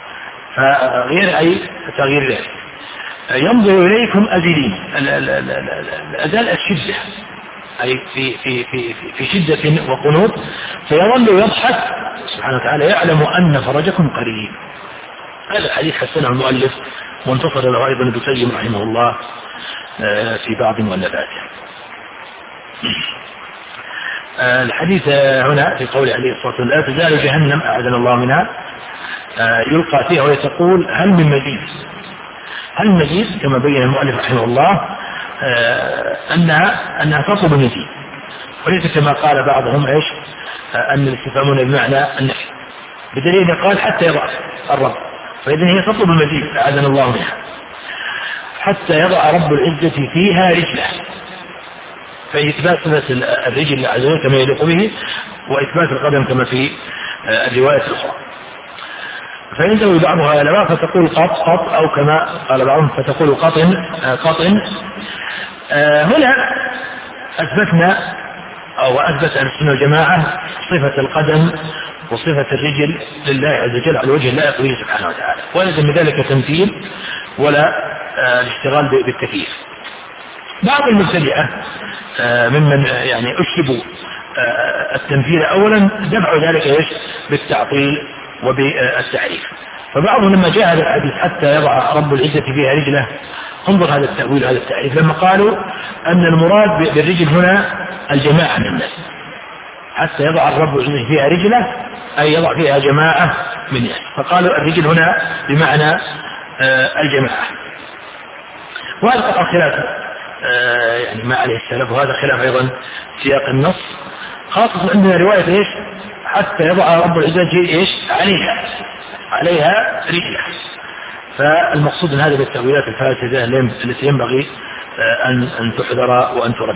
فغير أي تغيير ذلك. ينظر إليكم أزلين، الأزل الشدة أي في في في في شدة وقنوط، فيظل يضحك سبحانه وتعالى يعلم أن فرجكم قريب. هذا الحديث حسنه المؤلف وانتصر له أيضا ابن القيم رحمه الله في بعض مؤلفاته. الحديث هنا في قول عليه الصلاة والسلام لا تزال جهنم أعاذنا الله منها يلقى فيها ويتقول هل من مزيد؟ هل من مزيد؟ كما بين المؤلف رحمه الله أنها أنها تطلب المزيد، وليس كما قال بعضهم ايش؟ أن الاستفهام بمعنى النفي، بدليل قال حتى يضع الرب، فإذن هي تطلب المزيد أعاذنا الله منها، حتى يضع رب العزة فيها رجله، فإثبات صفة الرجل عز وجل كما يليق به، وإثبات القدم كما في الرواية الأخرى. فينزوي بعضها إلى بعض فتقول قط قط، أو كما قال بعضهم فتقول قطن قطن. هنا أثبتنا أو أثبت أهل السنة والجماعة صفة القدم وصفة الرجل لله عز وجل على وجه اللائق به سبحانه وتعالى، وليس من ذلك تمثيل ولا الاشتغال بالتكييف. بعض المبتدعة ممن يعني أشربوا التمثيل أولا دفعوا ذلك إيش؟ بالتعطيل وبالتعريف. فبعضهم لما جاء هذا الحديث حتى يضع رب العزة فيها رجله، انظر هذا التأويل هذا التعريف، لما قالوا أن المراد بالرجل هنا الجماعة من الناس، حتى يضع الرب العزة فيها رجله أي يضع فيها جماعة من الناس، فقالوا الرجل هنا بمعنى الجماعة. وهذا قطع خلاف يعني ما عليه السلف، وهذا خلاف أيضا سياق النص، خاصة عندنا رواية إيش؟ حتى يضع رب العزة إيش؟ عليها عليها رجله. فالمقصود من هذه التأويلات الفاسدة التي ينبغي أن أن تحذر وأن ترد.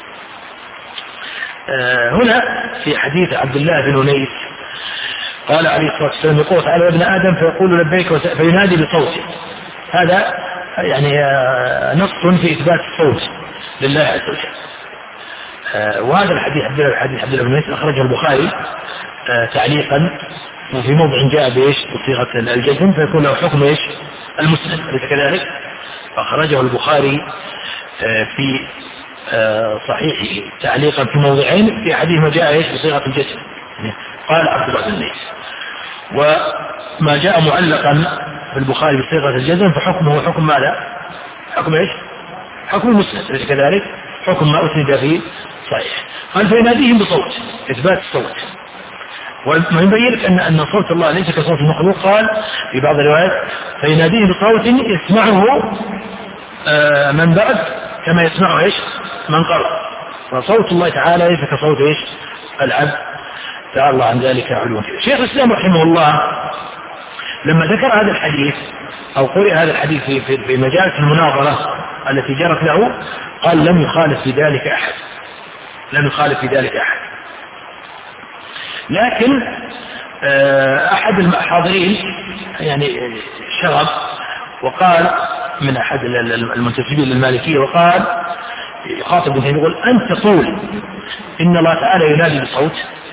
هنا في حديث عبد الله بن أنيس قال عليه الصلاة والسلام يقول تعالى يا ابن آدم فيقول لبيك فينادي بصوته. هذا يعني نص في إثبات الصوت لله عز وجل. وهذا الحديث عبد الله الحديث عبد الله بن أنيس أخرجه البخاري تعليقا، وفي موضع جاء بإيش؟ بصيغة الجزم، فيكون له حكم إيش؟ المسند، أليس كذلك؟ أخرجه البخاري في صحيحه تعليقا في موضعين، في حديث ما جاء إيش؟ بصيغة الجزم، قال عبد الله بن أنيس. وما جاء معلقا في البخاري بصيغة الجزم فحكمه حكم ماذا؟ حكم إيش؟ حكم المسند، أليس كذلك؟ حكم ما أسند فيه صحيح. قال فيناديهم بصوت، إثبات الصوت. ويبين لك أن أن صوت الله ليس كصوت المخلوق. قال في بعض الروايات فيناديه بصوت يسمعه من بعد كما يسمعه إيش من قبل. فصوت الله تعالى ليس كصوت إيش العبد، تعالى الله عن ذلك علوا كبيرا. شيخ الإسلام رحمه الله لما ذكر هذا الحديث أو قرئ هذا الحديث في في مجالس المناظرة التي جرت له قال لم يخالف في ذلك أحد، لم يخالف في ذلك أحد. لكن أحد الحاضرين يعني شغب وقال من أحد المنتسبين للمالكية وقال يخاطب ابن تيمية يقول أنت تقول إن الله تعالى ينادي بصوت.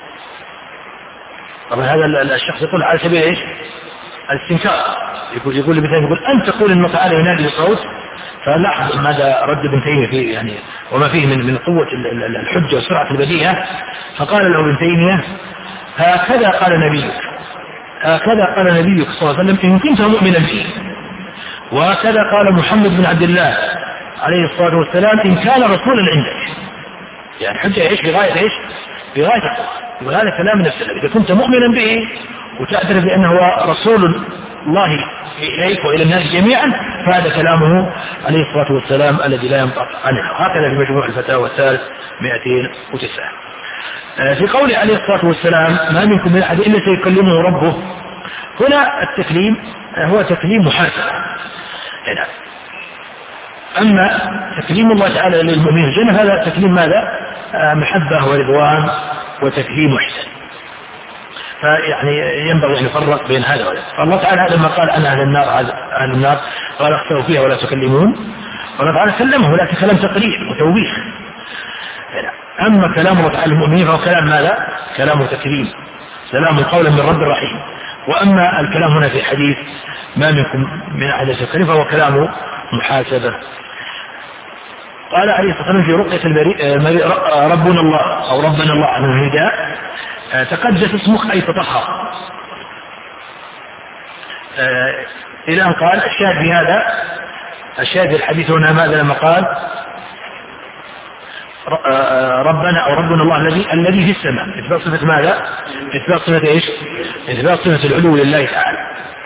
طبعا هذا الشخص يقول على سبيل إيش الاستنكار، يقول يقول ابن تيمية يقول أنت تقول إن الله تعالى ينادي بصوت. فلاحظ ماذا رد ابن تيمية فيه يعني وما فيه من من قوة الحجة وسرعة البديهة. فقال له ابن تيمية هكذا قال نبيك، هكذا قال نبيك صلى الله عليه وسلم إن كنت مؤمنا به، وهكذا قال محمد بن عبد الله عليه الصلاة والسلام إن كان رسولا عندك. يعني حجة إيش بغاية إيش بغاية وهذا كلام نفسه. إذا كنت مؤمنا به وتعترف بأنه هو رسول الله إليك وإلى الناس جميعا فهذا كلامه عليه الصلاة والسلام الذي لا ينطق عنه. هكذا في مجموع الفتاوى الثالث مئتين وتسعة. في قوله عليه الصلاة والسلام ما منكم من أحد إلا سيكلمه ربه، هنا التكليم هو تكليم محاسبة. أما تكليم الله تعالى للمؤمنين الجنة هذا تكليم ماذا؟ محبة ورضوان وتكريم وإحسان. فيعني ينبغي أن يفرق بين هذا وهذا. فالله تعالى هذا ما قال أنا أهل النار أهل النار قال اخسروا فيها ولا تكلمون، والله تعالى كلمه لكن كلام تقرير وتوبيخ. أما كلام الله تعالى المؤمنين فهو كلام ماذا؟ كلام تكريم، سلام قولا من رب رحيم. وأما الكلام هنا في حديث ما منكم من أحد يكلم فهو كلام محاسبة. قال عليه الصلاة والسلام في رقية المريء ربنا الله أو ربنا الله عن النداء تقدس اسمك أي تطهر إلى أن قال الشاهد في هذا الشاهد في الحديث هنا ماذا لما قال ربنا أو ربنا الله الذي الذي في السماء، إثبات صفة ماذا؟ إثبات صفة إيش؟ إثبات صفة العلو لله تعالى.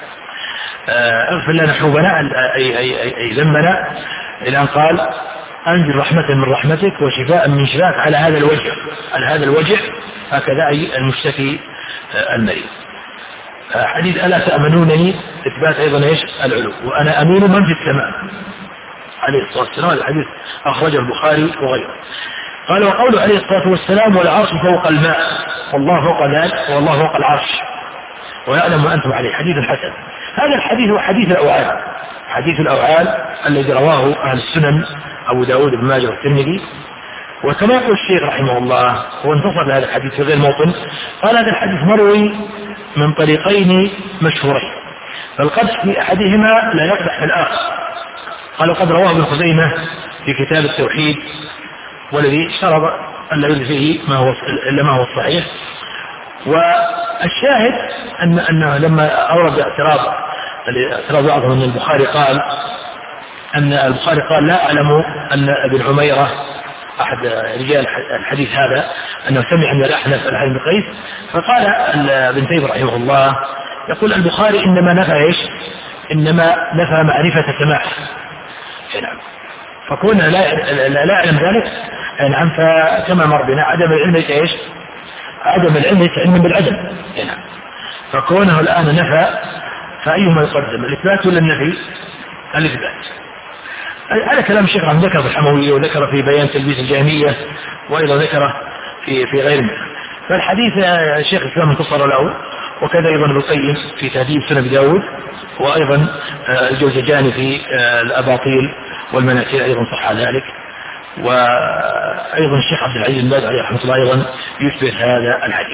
اغفر لنا حوبنا أي, أي, أي, أي ذنبنا إلى أن قال أنزل رحمة من رحمتك وشفاء من شفاءك على هذا الوجه، على هذا الوجه هكذا أي المشتكي المريض. حديث ألا تأمنونني إثبات أيضا إيش؟ العلو، وأنا أمين من في السماء عليه الصلاة والسلام. الحديث أخرجه البخاري وغيره. قال وقوله عليه الصلاة والسلام والعرش فوق الماء والله فوق ذلك والله فوق العرش ويعلم ما أنتم عليه، حديث حسن. هذا الحديث هو حديث الأوعال، حديث الأوعال الذي رواه أهل السنن أبو داود بن ماجه والترمذي. وكما يقول الشيخ رحمه الله هو انتصر لهذا الحديث في غير موطن، قال هذا الحديث مروي من طريقين مشهورين فالقدح في أحدهما لا يقدح في الآخر. قال وقد رواه ابن خزيمة في كتاب التوحيد والذي شرط أن لا يوجد فيه ما هو إلا ما هو الصحيح. والشاهد أن أنه لما أورد اعتراض اعتراض بعضهم أن البخاري قال أن البخاري قال لا أعلم أن ابن عميرة أحد رجال الحديث هذا أنه سمع من الأحنف الحديث بن قيس، فقال ابن تيمية رحمه الله يقول البخاري إنما نفى إيش؟ إنما نفى معرفة سماع. نعم. فكون لا لا يعلم ذلك نعم فكما مر بنا عدم العلم ليس إيش؟ عدم العلم ليس علما بالعدم. نعم. فكونه الآن نفى فأيهما يقدم الإثبات ولا النفي؟ الإثبات. هذا كلام الشيخ عن ذكر في الحموية وذكر في بيان تلبيس الجهمية وأيضا ذكره في في غير منه. فالحديث الشيخ الإسلام انتصر له، وكذا أيضا ابن القيم في تهذيب سنن أبي داود، وأيضا الجوزجاني في الأباطيل والمناكير أيضا صح ذلك، وأيضا الشيخ عبد العزيز بن باز عليه رحمة الله أيضا يثبت هذا الحديث.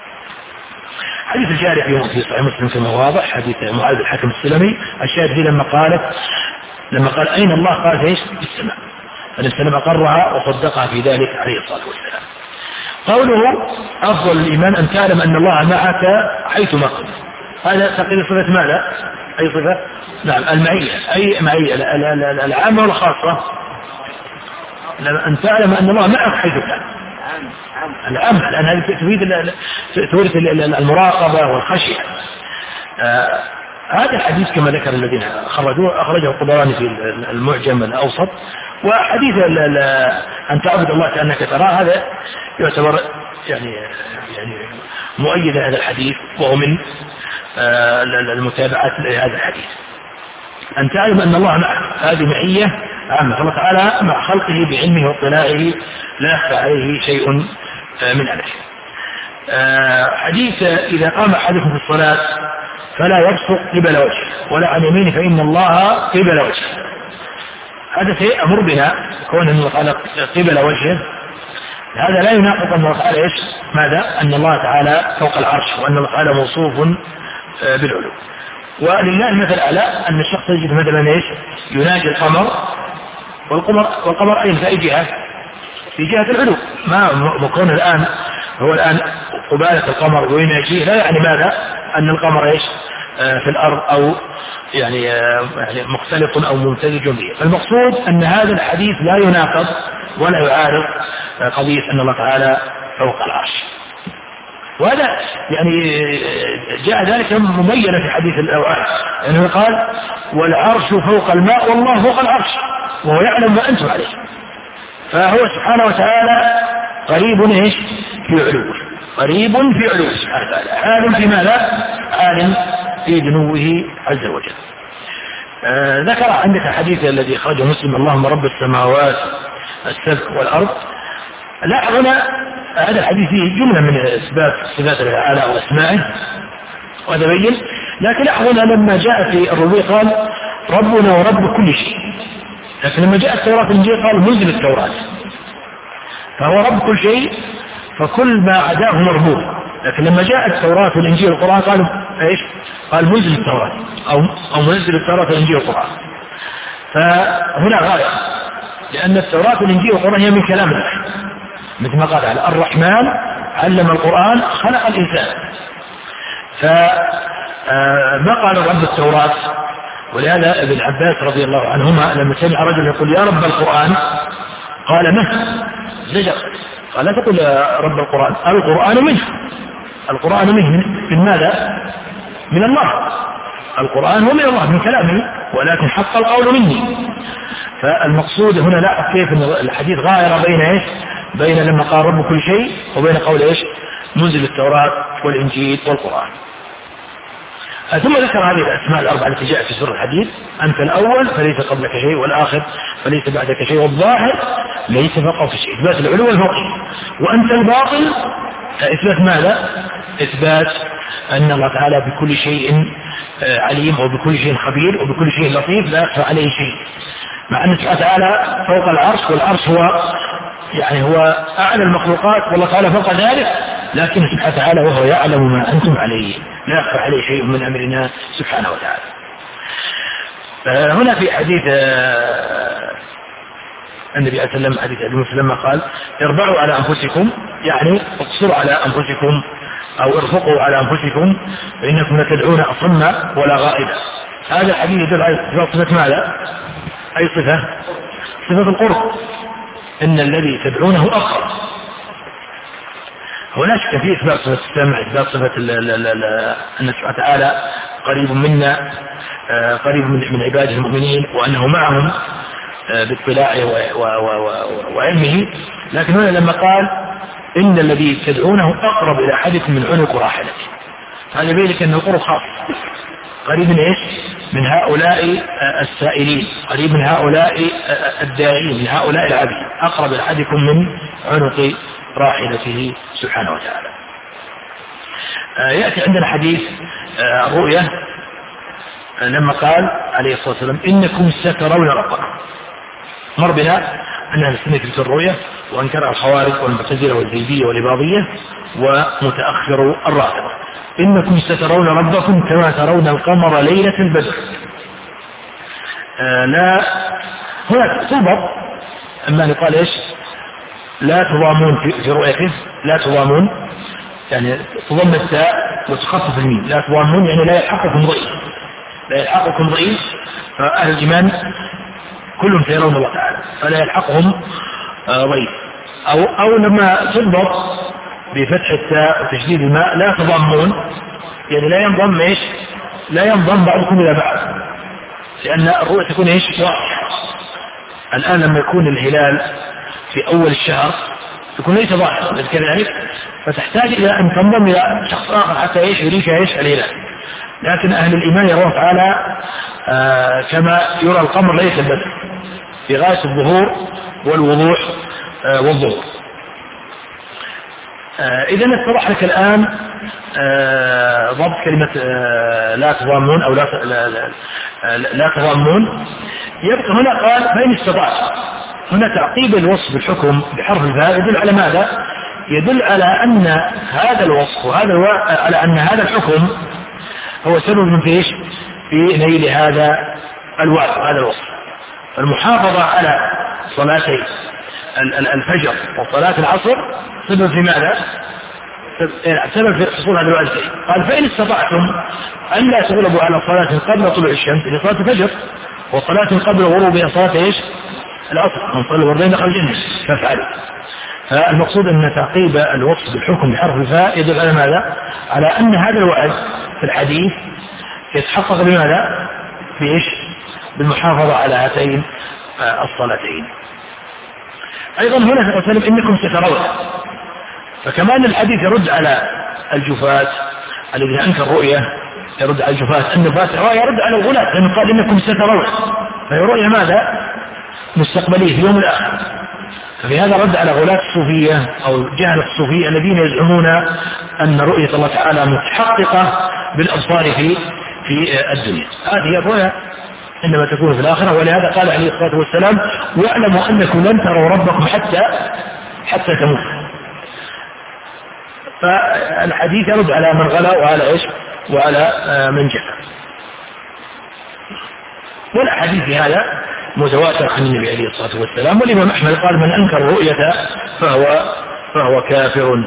حديث الجاري في صحيح مسلم كما واضح حديث معاذ الحكم السلمي. الشاهد فيه لما قالت لما قال أين الله قال ايش؟ في السماء، فالسلام أقرها وصدقها في ذلك عليه الصلاة والسلام. قوله أفضل الإيمان أن تعلم أن الله معك حيثما كنت، هذا تقرير صفة ماذا؟ أي صفة؟ نعم المعية، أي معية العامة والخاصة، أن تعلم أن الله معك حيث كان، العام، لأن هذه تفيد تورث المراقبة والخشية. آه هذا الحديث كما ذكر الذين خرجوه أخرجه الطبراني في المعجم الأوسط. وحديث أن تعبد الله كأنك تراه هذا يعتبر يعني يعني مؤيد هذا الحديث، وهو من آه المتابعات لهذا الحديث. أن تعلم أن الله معك، هذه معية عامة، الله تعالى مع خلقه بعلمه واطلاعه لا يخفى عليه شيء من أمره. حديث إذا قام أحدكم في الصلاة فلا يبصق قبل وجهه ولا عن يمينه فإن الله قبل وجهه. هذا شيء أمر بنا كون أن الله تعالى قبل وجهه، هذا لا يناقض أن الله تعالى إيش ماذا؟ أن الله تعالى فوق العرش وأن الله تعالى موصوف بالعلو. ولله المثل الأعلى أن الشخص يجد مثلا إيش يناجي القمر، والقمر والقمر أين في أي جهة؟ في جهة العلو. ما مكون الآن هو الآن قبالة القمر ويناجيه لا يعني ماذا؟ أن القمر إيش آه في الأرض أو يعني, آه يعني مختلط أو ممتزج به. فالمقصود أن هذا الحديث لا يناقض ولا يعارض آه قضية أن الله تعالى فوق العرش. وهذا يعني جاء ذلك مبينا في حديث الأوعاد لأنه يعني قال والعرش فوق الماء والله فوق العرش وهو يعلم ما أنتم عليه. فهو سبحانه وتعالى قريب إيش في علوه، قريب في علوه سبحانه وتعالى، عالم في ماذا؟ عالم في دنوه عز وجل. آه ذكر عندك الحديث الذي خرجه مسلم اللهم رب السماوات السبع والأرض. لاحظ هنا هذا الحديث فيه جملة من إثبات صفات الله تعالى وأسمائه وهذا بين، لكن لاحظ هنا لما جاء في الربوبية قال ربنا ورب كل شيء، لكن لما جاء التوراة الإنجيل قال منزل التوراة، فهو رب كل شيء فكل ما عداه مربوط. لكن لما جاء التوراة والإنجيل والقرآن قالوا ايش؟ قال منزل التوراة أو أو منزل التوراة والإنجيل والقرآن. فهنا غاية، لأن التوراة والإنجيل والقرآن هي من كلام الله، مثل ما قال تعالى الرحمن علم القرآن خلق الإنسان. فما قال رب التوراة، ولهذا ابن عباس رضي الله عنهما لما سمع رجل يقول يا رب القرآن قال مه زجر، قال لا تقول يا رب القرآن، القرآن منه، القرآن منه من ماذا؟ من الله، القرآن هو من الله من كلامه، ولكن حق القول مني. فالمقصود هنا لا كيف ان الحديث غاير بين ايش؟ بين لما قال رب كل شيء وبين قول ايش؟ منزل التوراة والإنجيل والقرآن. ثم ذكر هذه الأسماء الأربعة التي جاءت في سورة الحديث، أنت الأول فليس قبلك شيء، والآخر فليس بعدك شيء، والظاهر ليس فوقك شيء، إثبات العلو والفوقية. وأنت الباطل إثبات ماذا؟ إثبات أن الله تعالى بكل شيء عليم وبكل شيء خبير وبكل شيء لطيف لا يخفى عليه شيء، مع أن سبحانه وتعالى فوق العرش، والعرش هو يعني هو أعلى المخلوقات والله تعالى فوق ذلك، لكن سبحانه وتعالى وهو يعلم ما أنتم عليه لا يخفى عليه شيء من أمرنا سبحانه وتعالى. هنا في حديث النبي عليه وسلم حديث أبي موسى لما قال اربعوا على أنفسكم، يعني اقصروا على أنفسكم أو ارفقوا على أنفسكم فإنكم لتدعون أصم ولا غائبا. هذا الحديث يدل على صفة ماذا؟ أي صفة؟ صفة القرب، إن الذي تدعونه أقرب. هناك في إثبات صفة السمع، إثبات صفة أن سبحانه وتعالى قريب منا، قريب من عباده المؤمنين، وأنه معهم باطلاعه وعلمه. لكن هنا لما قال إن الذي تدعونه أقرب إلى أحدكم من عنق راحلته، هذا بينك أنه قرب خاص، قريب من إيش؟ من هؤلاء السائلين، قريب من هؤلاء الداعين، من هؤلاء العبيد، أقرب إلى أحدكم من عنق راحلته سبحانه وتعالى. يأتي عندنا حديث الرؤية لما قال عليه الصلاة والسلام إنكم سترون ربكم. مر بنا أن أهل السنة في الرؤية، وأنكر الخوارج والمعتزلة والزيدية والإباضية ومتأخر الرافضة. إنكم سترون ربكم كما ترون القمر ليلة البدر. آه لا هنا تضبط، أما يقال إيش؟ لا تضامون في, في رؤيته، لا تضامون يعني تضم التاء وتخفف الميم، لا تضامون يعني لا يلحقكم ضئيل، لا يلحقكم ضئيل. فأهل الإيمان كلهم سيرون الله تعالى فلا يلحقهم ضيف. أو, أو لما تضبط بفتح التاء وتشديد الماء لا تضمون، يعني لا ينضم إيش لا ينضم بعضكم إلى بعض، لأن الرؤية تكون إيش واضحة. الآن لما يكون الهلال في أول الشهر يكون ليس ظاهر كذلك، فتحتاج إلى أن تنضم إلى شخص آخر حتى إيش يريك إيش الهلال. لكن أهل الإيمان يرون تعالى آه كما يرى القمر ليس البدر في غاية الظهور والوضوح آه والظهور. آه إذن اتضح لك الآن آه ضبط كلمة آه لا تضامون أو لا, لا, لا, لا تضامون. يبقى هنا قال فإن استطعت، هنا تعقيب الوصف بالحكم بحرف الفاء يدل على ماذا؟ يدل على أن هذا الوصف وهذا الو... على أن هذا الحكم هو سبب من فيش في نيل هذا الوعد هذا الوصف. المحافظة على صلاتي الفجر وصلاة العصر سبب في ماذا؟ سبب في حصول هذا الوعد. قال فإن استطعتم أن لا تغلبوا على صلاة قبل طلوع الشمس إلى صلاة الفجر، وصلاة قبل غروبها صلاة إيش؟ العصر، من صلى الوردين دخل الجنة فافعلوا. فالمقصود أن تعقيب الوصف بالحكم بحرف الفاء يدل على ماذا؟ على أن هذا الوعد في الحديث يتحقق بماذا؟ بإيش؟ بالمحافظة على هاتين الصلاتين. أيضا هنا وسلم إنكم سترون، فكمان الحديث يرد على الجفاة الذين أنكر الرؤية، يرد على الجفاة النفاة، ويرد على الغلاة لأنه قال إنكم سترون، فهي رؤية ماذا؟ مستقبلية في يوم الآخر. ففي هذا رد على غلاة الصوفية أو جهل الصوفية الذين يزعمون أن رؤية الله تعالى متحققة بالأبصار في في الدنيا. هذه الرؤية إنما تكون في الآخرة، ولهذا قال عليه الصلاة والسلام واعلموا أنكم لن تروا ربكم حتى حتى تموتوا. فالحديث يرد على من غلا وعلى إيش وعلى من جهل. والحديث في هذا متواتر عن النبي عليه الصلاة والسلام. والإمام أحمد قال من أنكر الرؤية فهو فهو كافر.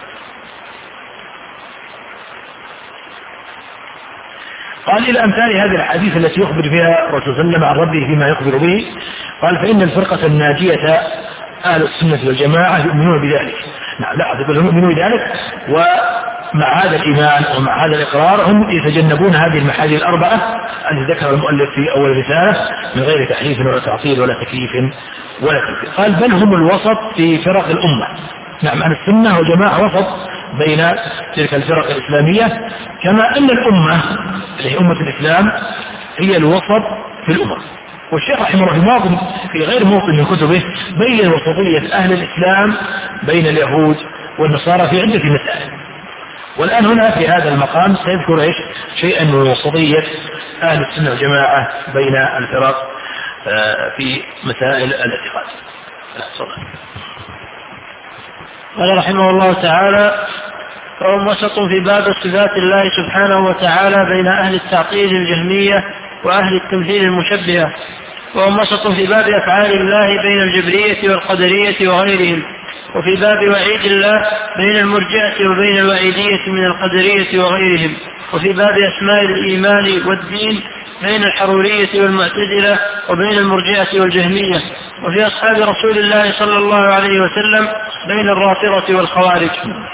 قال إلى أمثال هذه الحديث التي يخبر فيها الرسول صلى الله عليه وسلم عن ربه فيما يخبر به، قال فإن الفرقة الناجية أهل السنة والجماعة يؤمنون بذلك. نعم لا أعتقد هم يؤمنون بذلك، ومع هذا الإيمان ومع هذا الإقرار هم يتجنبون هذه المحاذير الأربعة التي ذكر المؤلف في أول رسالة من غير تحريف ولا تعطيل ولا تكييف ولا تكفير. قال بل هم الوسط في فرق الأمة. نعم أهل السنة والجماعة وسط بين تلك الفرق الإسلامية، كما أن الأمة اللي هي أمة الإسلام هي الوسط في الأمم. والشيخ رحمه الله في غير موطن من كتبه بين وسطية أهل الإسلام بين اليهود والنصارى في عدة مسائل. والآن هنا في هذا المقام سيذكر إيش شيئا من وسطية أهل السنة والجماعة بين الفرق في مسائل الاعتقاد. قال رحمه الله تعالى فهم وسط في باب صفات الله سبحانه وتعالى بين أهل التعطيل الجهمية وأهل التمثيل المشبهة، وهم وسط في باب أفعال الله بين الجبرية والقدرية وغيرهم، وفي باب وعيد الله بين المرجئة وبين الوعيدية من القدرية وغيرهم، وفي باب أسماء الإيمان والدين بين الحرورية والمعتزلة وبين المرجئة والجهمية، وفي أصحاب رسول الله صلى الله عليه وسلم بين الرافضة والخوارج.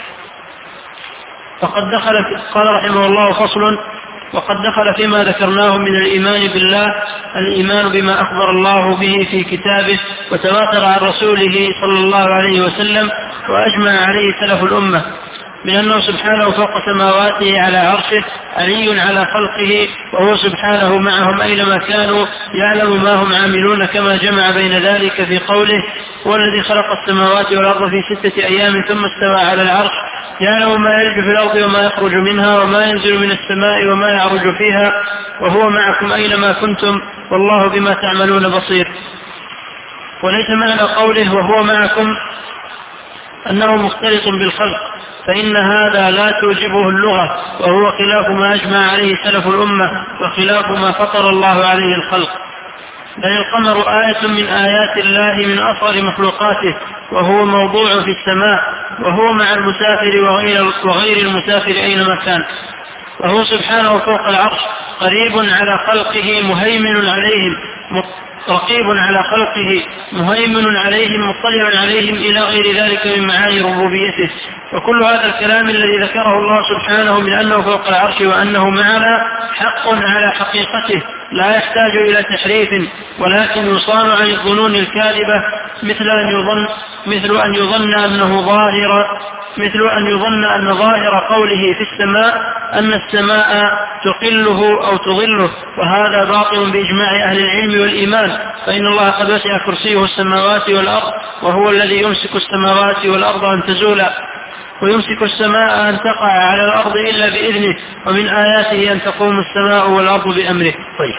فقد دخل قال رحمه الله فصل وقد دخل فيما ذكرناه من الإيمان بالله الإيمان بما أخبر الله به في كتابه وتواتر عن رسوله صلى الله عليه وسلم وأجمع عليه سلف الأمة من أنه سبحانه فوق سماواته على عرشه علي على خلقه، وهو سبحانه معهم أينما كانوا يعلم ما هم عاملون، كما جمع بين ذلك في قوله هو الذي خلق السماوات والأرض في ستة أيام ثم استوى على العرش يعلم ما يلج في الأرض وما يخرج منها وما ينزل من السماء وما يعرج فيها وهو معكم أينما كنتم والله بما تعملون بصير. وليس معنى قوله وهو معكم أنه مختلط بالخلق، فإن هذا لا توجبه اللغة، وهو خلاف ما أجمع عليه سلف الأمة وخلاف ما فطر الله عليه الخلق. بل القمر آية من آيات الله من أصغر مخلوقاته، وهو موضوع في السماء، وهو مع المسافر وغير, وغير المسافر أينما كان، وهو سبحانه فوق العرش قريب على خلقه مهيمن عليهم رقيب على خلقه مهيمن عليهم مطلع عليهم إلى غير ذلك من معاني ربوبيته. وكل هذا الكلام الذي ذكره الله سبحانه من أنه فوق العرش وأنه معنا حق على حقيقته لا يحتاج إلى تحريف، ولكن يصان عن الظنون الكاذبة مثل أن يظن مثل أن يظن أنه ظاهر مثل أن يظن أن ظاهر قوله في السماء أن السماء تقله أو تظله، وهذا باطل بإجماع أهل العلم والإيمان، فإن الله قد وسع كرسيه السماوات والأرض، وهو الذي يمسك السماوات والأرض أن تزولا، ويمسك السماء أن تقع على الأرض إلا بإذنه، ومن آياته أن تقوم السماء والأرض بأمره. طيب،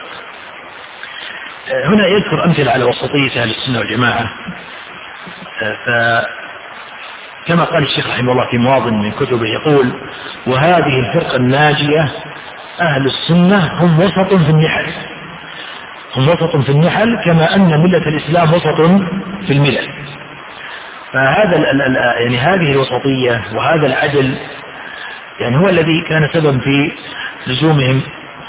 هنا يذكر أمثلة على وسطية أهل السنة والجماعة. فكما قال الشيخ رحمه الله في مواضع من كتبه يقول: وهذه الفرقة الناجية أهل السنة هم وسط في النحل، هم وسط في النحل كما أن ملة الإسلام وسط في الملل. فهذا يعني هذه الوسطية وهذا العدل يعني هو الذي كان سبب في لزومهم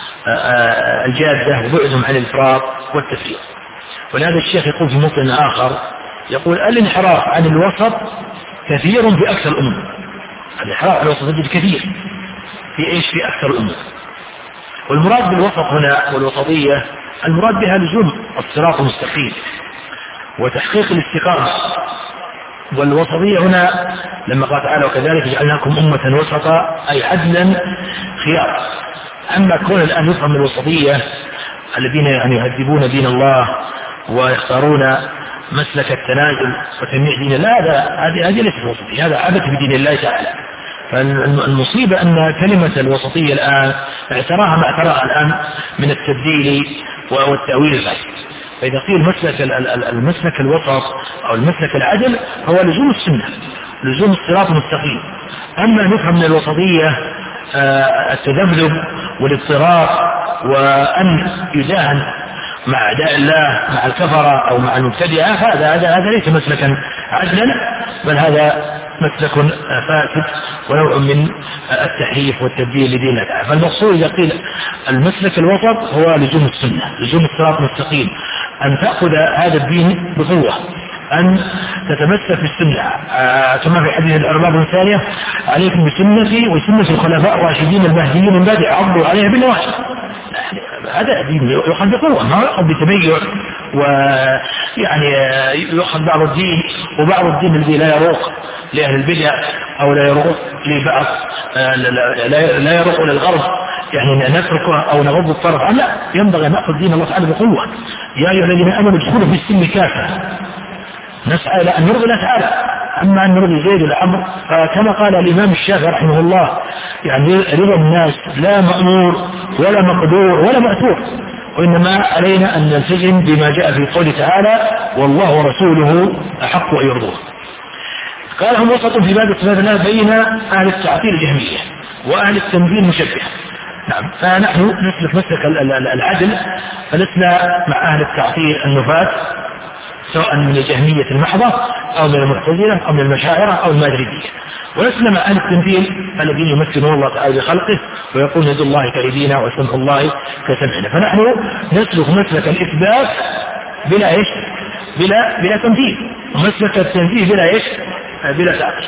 الجادة وبعدهم عن الإفراط والتفريط. ولهذا الشيخ يقول في موطن آخر يقول: الانحراف عن الوسط كثير في أكثر الأمور. الانحراف عن الوسط تجد كثير في إيش في أكثر الأمور. والمراد بالوسط هنا والوسطية المراد بها لزوم الصراط المستقيم وتحقيق الاستقامة. والوسطية هنا لما قال تعالى: وكذلك جعلناكم أمة وسطا، أي عدلا خيار. أما كون الآن يفهم الوسطية الذين يعني يهذبون دين الله ويختارون مسلك التنازل وتمييع دين الله، هذا هذه ليست الوسطية، هذا عبث بدين الله تعالى. فالمصيبة أن كلمة الوسطية الآن اعتراها ما اعتراها الآن من التبديل والتأويل الفاسد. فإذا قيل مسلك المسلك الوسط أو المسلك العدل هو لزوم السنة، لزوم الصراط المستقيم. أما نفهم من الوسطية التذبذب والاضطراب وأن يداهن مع أعداء الله مع الكفرة أو مع المبتدعة، هذا هذا هذا ليس مسلكا عدلا، بل هذا مسلك فاسد ونوع من التحريف والتبديل لدين الله تعالى. فالمقصود إذا قيل المسلك الوسط هو لزوم السنة، لزوم الصراط المستقيم، أن تأخذ هذا الدين بقوة، أن تتمسك بالسنة كما في حديث الأرباب الثانية: عليكم بسنتي وسنة الخلفاء الراشدين المهديين من بعد عضوا عليها بالنواجذ. هذا دين يؤخذ بقوة، ما يؤخذ بتميع، ويعني يؤخذ بعض الدين وبعض الدين الذي لا يروق لأهل البدع أو لا يروق لبعض لا يروق للغرب، يعني نتركه أو نغض الطرف عنه. لا، ينبغي أن نأخذ دين الله تعالى بقوة. يا أيها الذين آمنوا ادخلوا في السلم كافة، نسعى إلى أن نرضي الله تعالى. أما أن نرضي زيد الأمر فكما قال الإمام الشافعي رحمه الله: يعني رضا الناس لا مأمور ولا مقدور ولا مأثور، وإنما علينا أن نلتزم بما جاء في قوله تعالى: والله ورسوله أحق أن يرضوه. قال: هم وسط في باب صفات الله بين أهل التعطيل الجهمية وأهل التنزيل المشبهة. نعم، فنحن نسلك مسلك العدل، فلسنا مع أهل التعطيل النفاة سواء من الجهمية المحضة أو من المعتزلة أو من المشاعرة أو الماتريدية، ولسنا مع أهل التنزيل الذين يمثلون الله تعالى بخلقه ويقول: يد الله كأيدينا وسمع الله كسمعنا. فنحن نسلك مسلك الإثبات بلا إيش؟ بلا بلا تمثيل، ومسلك التنزيه بلا إيش؟ بلا تعطيل.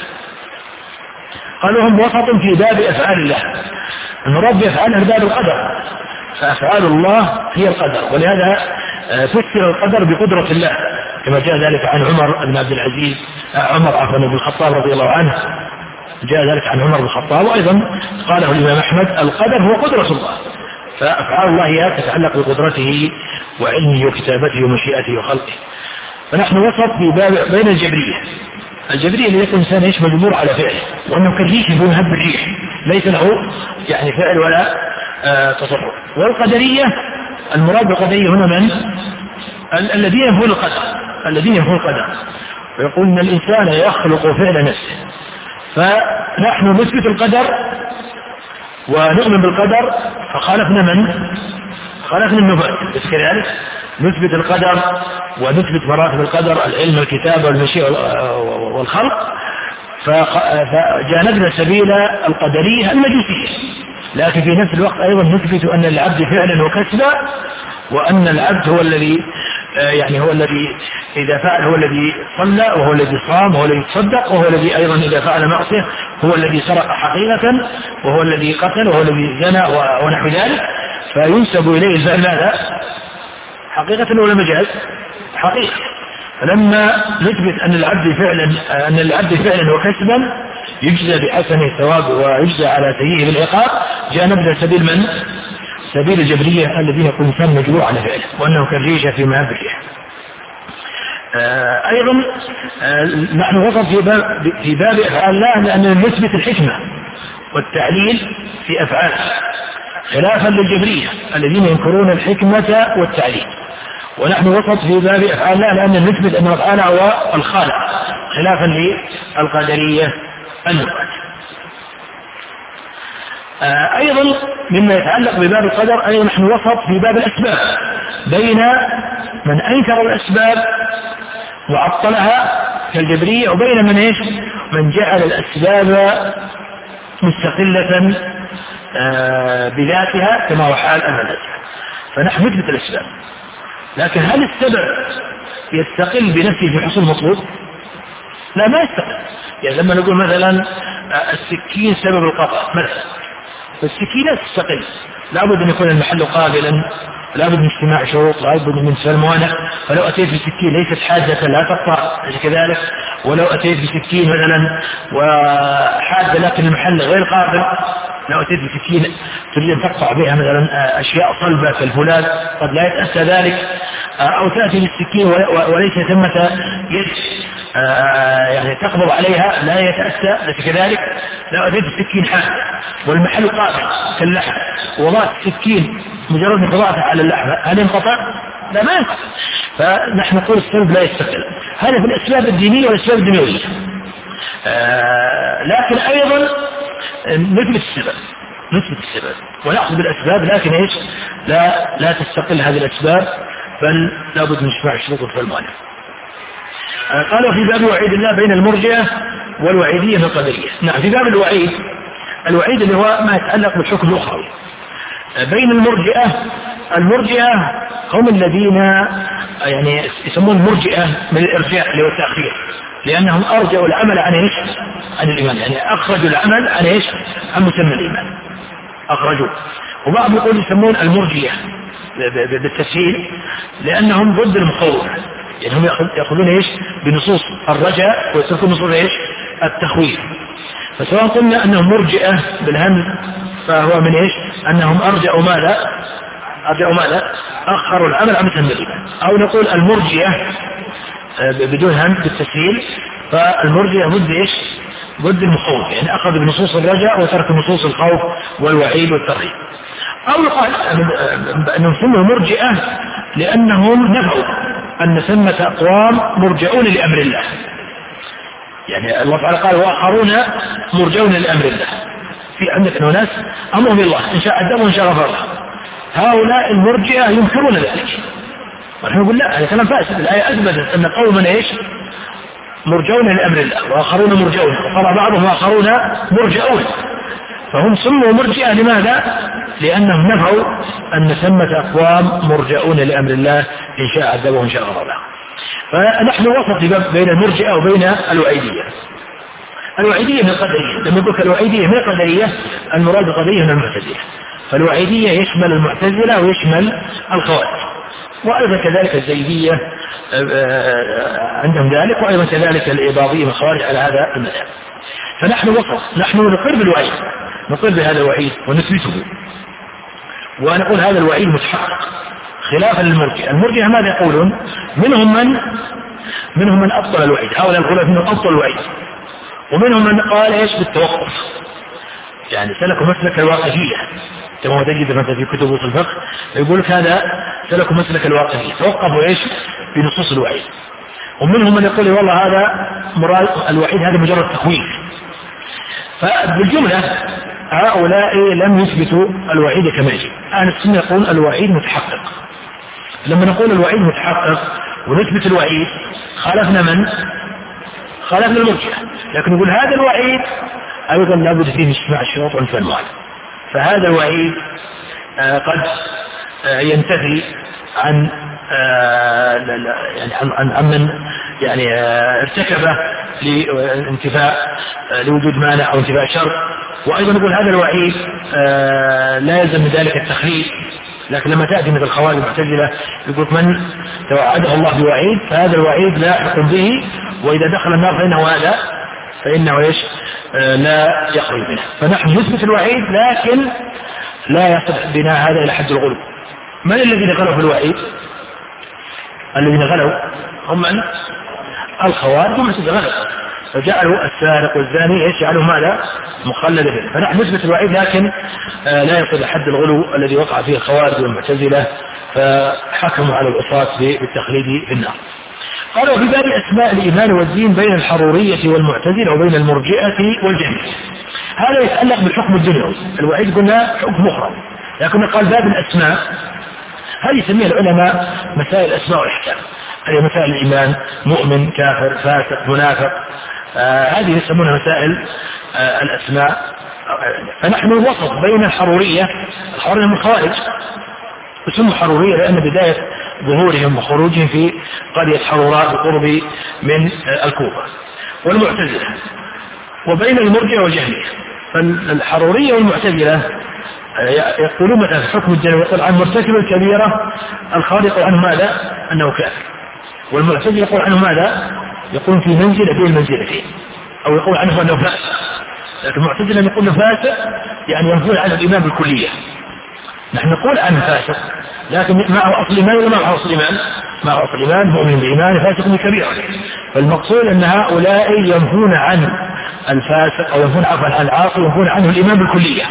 قالوا: هم وسط في باب أفعال الله، المراد بأفعاله باب القدر، فأفعال الله هي القدر، ولهذا فسر القدر بقدرة الله كما جاء ذلك عن عمر بن عبد العزيز عمر عفوا بن الخطاب رضي الله عنه، جاء ذلك عن عمر بن الخطاب، وأيضا قاله الإمام أحمد: القدر هو قدرة الله، فأفعال الله هي تتعلق بقدرته وعلمه وكتابته ومشيئته وخلقه. فنحن وسط في باب بين الجبرية. الجبرية اللي يكون إنسان يشمل الأمور على فعله، وأنه كالريح يكون هب الريح ليس له يعني فعل ولا آه تصرف. والقدرية المراد بالقدرية هنا من الذين ينفون القدر، الذين ينفون القدر ويقول ان الانسان يخلق فعل نفسه. فنحن نثبت القدر ونؤمن بالقدر، فخالفنا من خالفنا النفاة، بس كذلك نثبت القدر ونثبت مراتب القدر: العلم والكتابة والمشيئة والخلق، فجانبنا سبيل القدرية المجوسية. لكن في نفس الوقت أيضا نثبت أن العبد فعلا وكسبا، وأن العبد هو الذي يعني هو الذي إذا فعل هو الذي صلى، وهو الذي صام، وهو الذي تصدق، وهو الذي أيضا إذا فعل معصية هو الذي سرق حقيقة، وهو الذي قتل، وهو الذي زنى ونحو ذلك، فينسب إليه الفعل ماذا؟ حقيقة ولا مجاز؟ حقيقة. فلما نثبت أن العبد فعلا أن العبد فعلا وكسبا يجزى بحسنه الثواب ويجزى على سيئه بالعقاب، جاء نبذ سبيل من؟ سبيل الجبرية الذين يكون الإنسان مجبور على فعله وأنه كالريشة في مهب الريح. آه أيضا آه نحن وصف في باب, في باب أفعال الله لأننا نثبت الحكمة والتعليل في أفعاله خلافا للجبرية الذين ينكرون الحكمة والتعليل، ونحن وصف في باب أفعال الله لأننا نثبت أن أفعاله هو الخالق خلافا للقدرية النفاة. آه أيضا مما يتعلق بباب القدر أيضا نحن وصف في باب الأسباب بين من أنكر الأسباب وعطلها كالجبرية، وبين من إيش؟ من جعل الأسباب مستقلة آه بذاتها كما هو حال الملائكة. فنحن نثبت الأسباب، لكن هل السبب يستقل بنفسه في حصول مطلوب؟ لا، ما يستقل. يعني لما نقول مثلا السكين سبب القطع مثلا، فالسكين لا تستقل، لابد أن يكون المحل قابلا، لابد من اجتماع شروط، لابد من انتفاء الموانع. فلو أتيت بسكين ليست حادة لا تقطع كذلك، ولو أتيت بسكين مثلا وحادة لكن المحل غير قابل، لو أتيت بسكين تريد أن تقطع بها مثلا أشياء صلبة كالفولاذ قد لا يتأسى ذلك، أو تأتي بالسكين وليس ثمة يد يعني تقبض عليها لا يتأسى كذلك. لو أتيت بالسكين حادة والمحل قابل كاللحم وضعت السكين مجرد من قضاءتها على اللحمة هل ينقطع؟ لا، ما ينقطع. فنحن نقول السبب لا يستقل. هذا في الأسباب الدينية والأسباب الدنيوية. آه لكن أيضا نثبت السبب نثبت السبب ونأخذ بالأسباب، لكن إيش؟ لا لا تستقل هذه الأسباب، بل لابد من اجتماع الشروط والموانع. آه قالوا في باب وعيد الله بين المرجئة والوعيدية من القدرية. نعم، في باب الوعيد، الوعيد اللي هو ما يتعلق بالحكم الأخروي بين المرجئة. المرجئة هم الذين يعني يسمون المرجئة من الإرجاء اللي هو التأخير، لأنهم أرجعوا العمل عن إيش؟ عن الإيمان، يعني أخرجوا العمل عن إيش؟ عن مسمى الإيمان، أخرجوا. وبعض يقول يسمون المرجئة بالتسهيل لأنهم ضد المخوف، يعني هم يأخذون إيش؟ بنصوص الرجاء ويتركون نصوص إيش؟ التخويف. فسواء قلنا أنهم مرجئة بالهمز فهو من إيش؟ أنهم أرجعوا ماذا؟ أرجعوا ماذا؟ أخروا العمل عن مسمى الإيمان. أو نقول المرجئة بدون همز بالتسهيل، فالمرجئة ضد إيش؟ ضد المخوف، يعني أخذ بنصوص الرجاء وترك نصوص الخوف والوعيد والترهيب. أو يقال أنهم سموا مرجئة لأنهم نفوا أن ثمة أقوام مرجعون لأمر الله، يعني الله تعالى قال وآخرون مرجعون لأمر الله. في عندك ناس أمرهم الله إن شاء عذبهم وإن شاء غفر لهم، هؤلاء المرجئة ينكرون ذلك، ونحن نقول لا، هذا كلام فاسد. الآية أثبتت أن قوما إيش؟ مرجعون لأمر الله وآخرون مرجعون، وقال بعضهم آخرون مرجعون، فهم سموا مرجئة لماذا؟ لأنهم نفوا أن ثمة أقوام مرجعون لأمر الله إن شاء عذبهم وإن شاء غفر لهم. فنحن وسط بين المرجئة وبين الوعيدية. الوعيدية من القدرية، لما يقول الوعيدية من القدرية المراد القدرية من المعتزلة، فالوعيدية يشمل المعتزلة ويشمل الخوارج، وأيضا كذلك الزيدية عندهم ذلك، وأيضا كذلك الإباضية من الخوارج على هذا المذهب. فنحن وسط، نحن نقر بالوعيد، نقر بهذا الوعيد ونثبته، ونقول هذا الوعيد متحقق خلافا للمرجئة. المرجئة ماذا يقولون؟ منهم من منهم من أبطل الوعيد، هؤلاء الخلاف منهم أبطل الوعيد، ومنهم من قال إيش؟ بالتوقف، يعني سلكوا مسلك الواقفية كما تجد مثلا في كتب أصول الفقه يقول لك هذا سلكوا مسلك الواقفية، توقفوا إيش؟ بنصوص الوعيد. ومنهم من يقول والله هذا مراد الوعيد هذا مجرد تخويف. فبالجملة هؤلاء لم يثبتوا الوعيد كما يجب. أهل السنة يقول الوعيد متحقق. لما نقول الوعيد متحقق ونثبت الوعيد خالفنا من؟ خالفنا المرجئة، لكن نقول هذا الوعيد أيضا لابد فيه اجتماع الشروط وانتفاء الموانع. فهذا الوعيد قد ينتفي عن يعني عن من يعني ارتكب لانتفاء لوجود مانع أو انتفاء شر. وأيضا نقول هذا الوعيد لا يلزم من ذلك التخليد، لكن لما تأتي مثل الخوارج المعتزلة يقول من توعده الله بوعيد فهذا الوعيد لا يحكم به، وإذا دخل النار فإنه هذا فإنه إيش لا يخرج منه. فنحن نثبت الوعيد لكن لا يصل بنا هذا إلى حد الغلو. من الذين غلوا في الوعيد؟ الذين غلوا هم من الخوارج والمعتزلة غلوا فجعلوا السارق والزاني ايش جعلوا ماذا مخلد به. فنحن نثبت الوعيد لكن آه لا يصل حد الغلو الذي وقع فيه الخوارج والمعتزلة فحكموا على العصاة بالتخليد في النار. قالوا في باب أسماء الإيمان والدين بين الحرورية والمعتزلة وبين المرجئة والجهمية. هذا يتعلق بالحكم الدنيوي. الوعيد قلنا حكم مخرج، لكن قال باب الأسماء هذه يسميها العلماء مسائل الأسماء والأحكام، هذه مسائل الإيمان مؤمن كافر فاسق منافق، آه هذه يسمونها مسائل آه الأسماء. فنحن وسط بين الحرورية، الحرورية من الخوارج يسموا حرورية لأن بداية ظهورهم وخروجهم في قرية حروراء بقرب من آه الكوفة، والمعتزلة، وبين المرجئة والجهمية. فالحرورية والمعتزلة يقولون مثلا في حكم الجنة يقول عن مرتكب الكبيرة الخالق يقول عنه ماذا أنه كافر، والمعتزلة يقول عنه ماذا يقول في منزلة بين المنزلتين، أو يقول عنه أنه فاسق. لكن المعتزلة يقول له فاسق يعني ينفون عنه الإيمان بالكلية. نحن نقول عنه فاسق لكن معه أصل إيمان ولا معه أصل إيمان؟ معه أصل إيمان مؤمن بإيمان فاسق بكبيرة. فالمقصود أن هؤلاء ينفون عن الفاسق أو ينفون عفوا عن العاصي ينفون عنه الإيمان بالكلية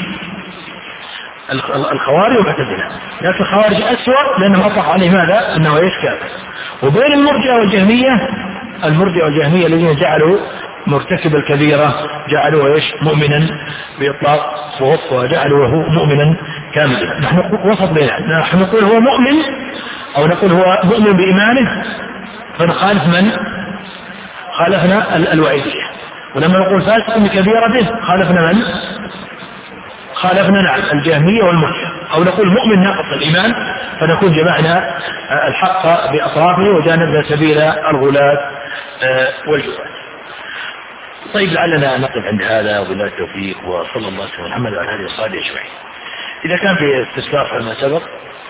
الخوارج والمعتزلة. لكن الخوارج أسوأ لأنهم أطلق عليه ماذا أنه إيش كافر. وبين المرجئة والجهمية، المرجئة والجهمية الذين جعلوا مرتكب الكبيرة جعلوا إيش مؤمنا بإطلاق صوت وجعلوا هو مؤمنا كاملا. نحن وسط بيننا، نحن نقول هو مؤمن أو نقول هو مؤمن بإيمانه فنخالف من خالفنا الوعيدية. ولما نقول فاسق بكبيرته خالفنا من خالفنا نعم الجهمية والمرجئة. أو نقول مؤمن ناقص الإيمان فنكون جمعنا الحق بأطرافه وجانبنا سبيل الغلاة والجواد. طيب لعلنا نقف عند هذا وبالله التوفيق وصلى الله عليه محمد وعلى آله وصحبه أجمعين. إذا كان في استفسار فيما سبق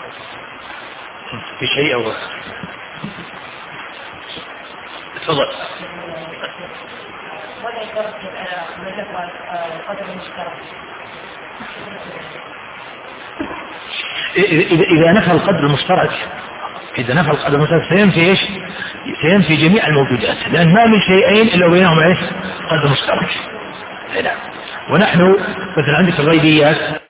في شيء أو تفضل. إذا نفى القدر المشترك إذا نفى القدر المشترك سينفي إيش؟ سينفي جميع الموجودات، لأن ما من شيئين إلا بينهم إيش؟ قدر مشترك. نعم. ونحن مثل عندك الغيبيات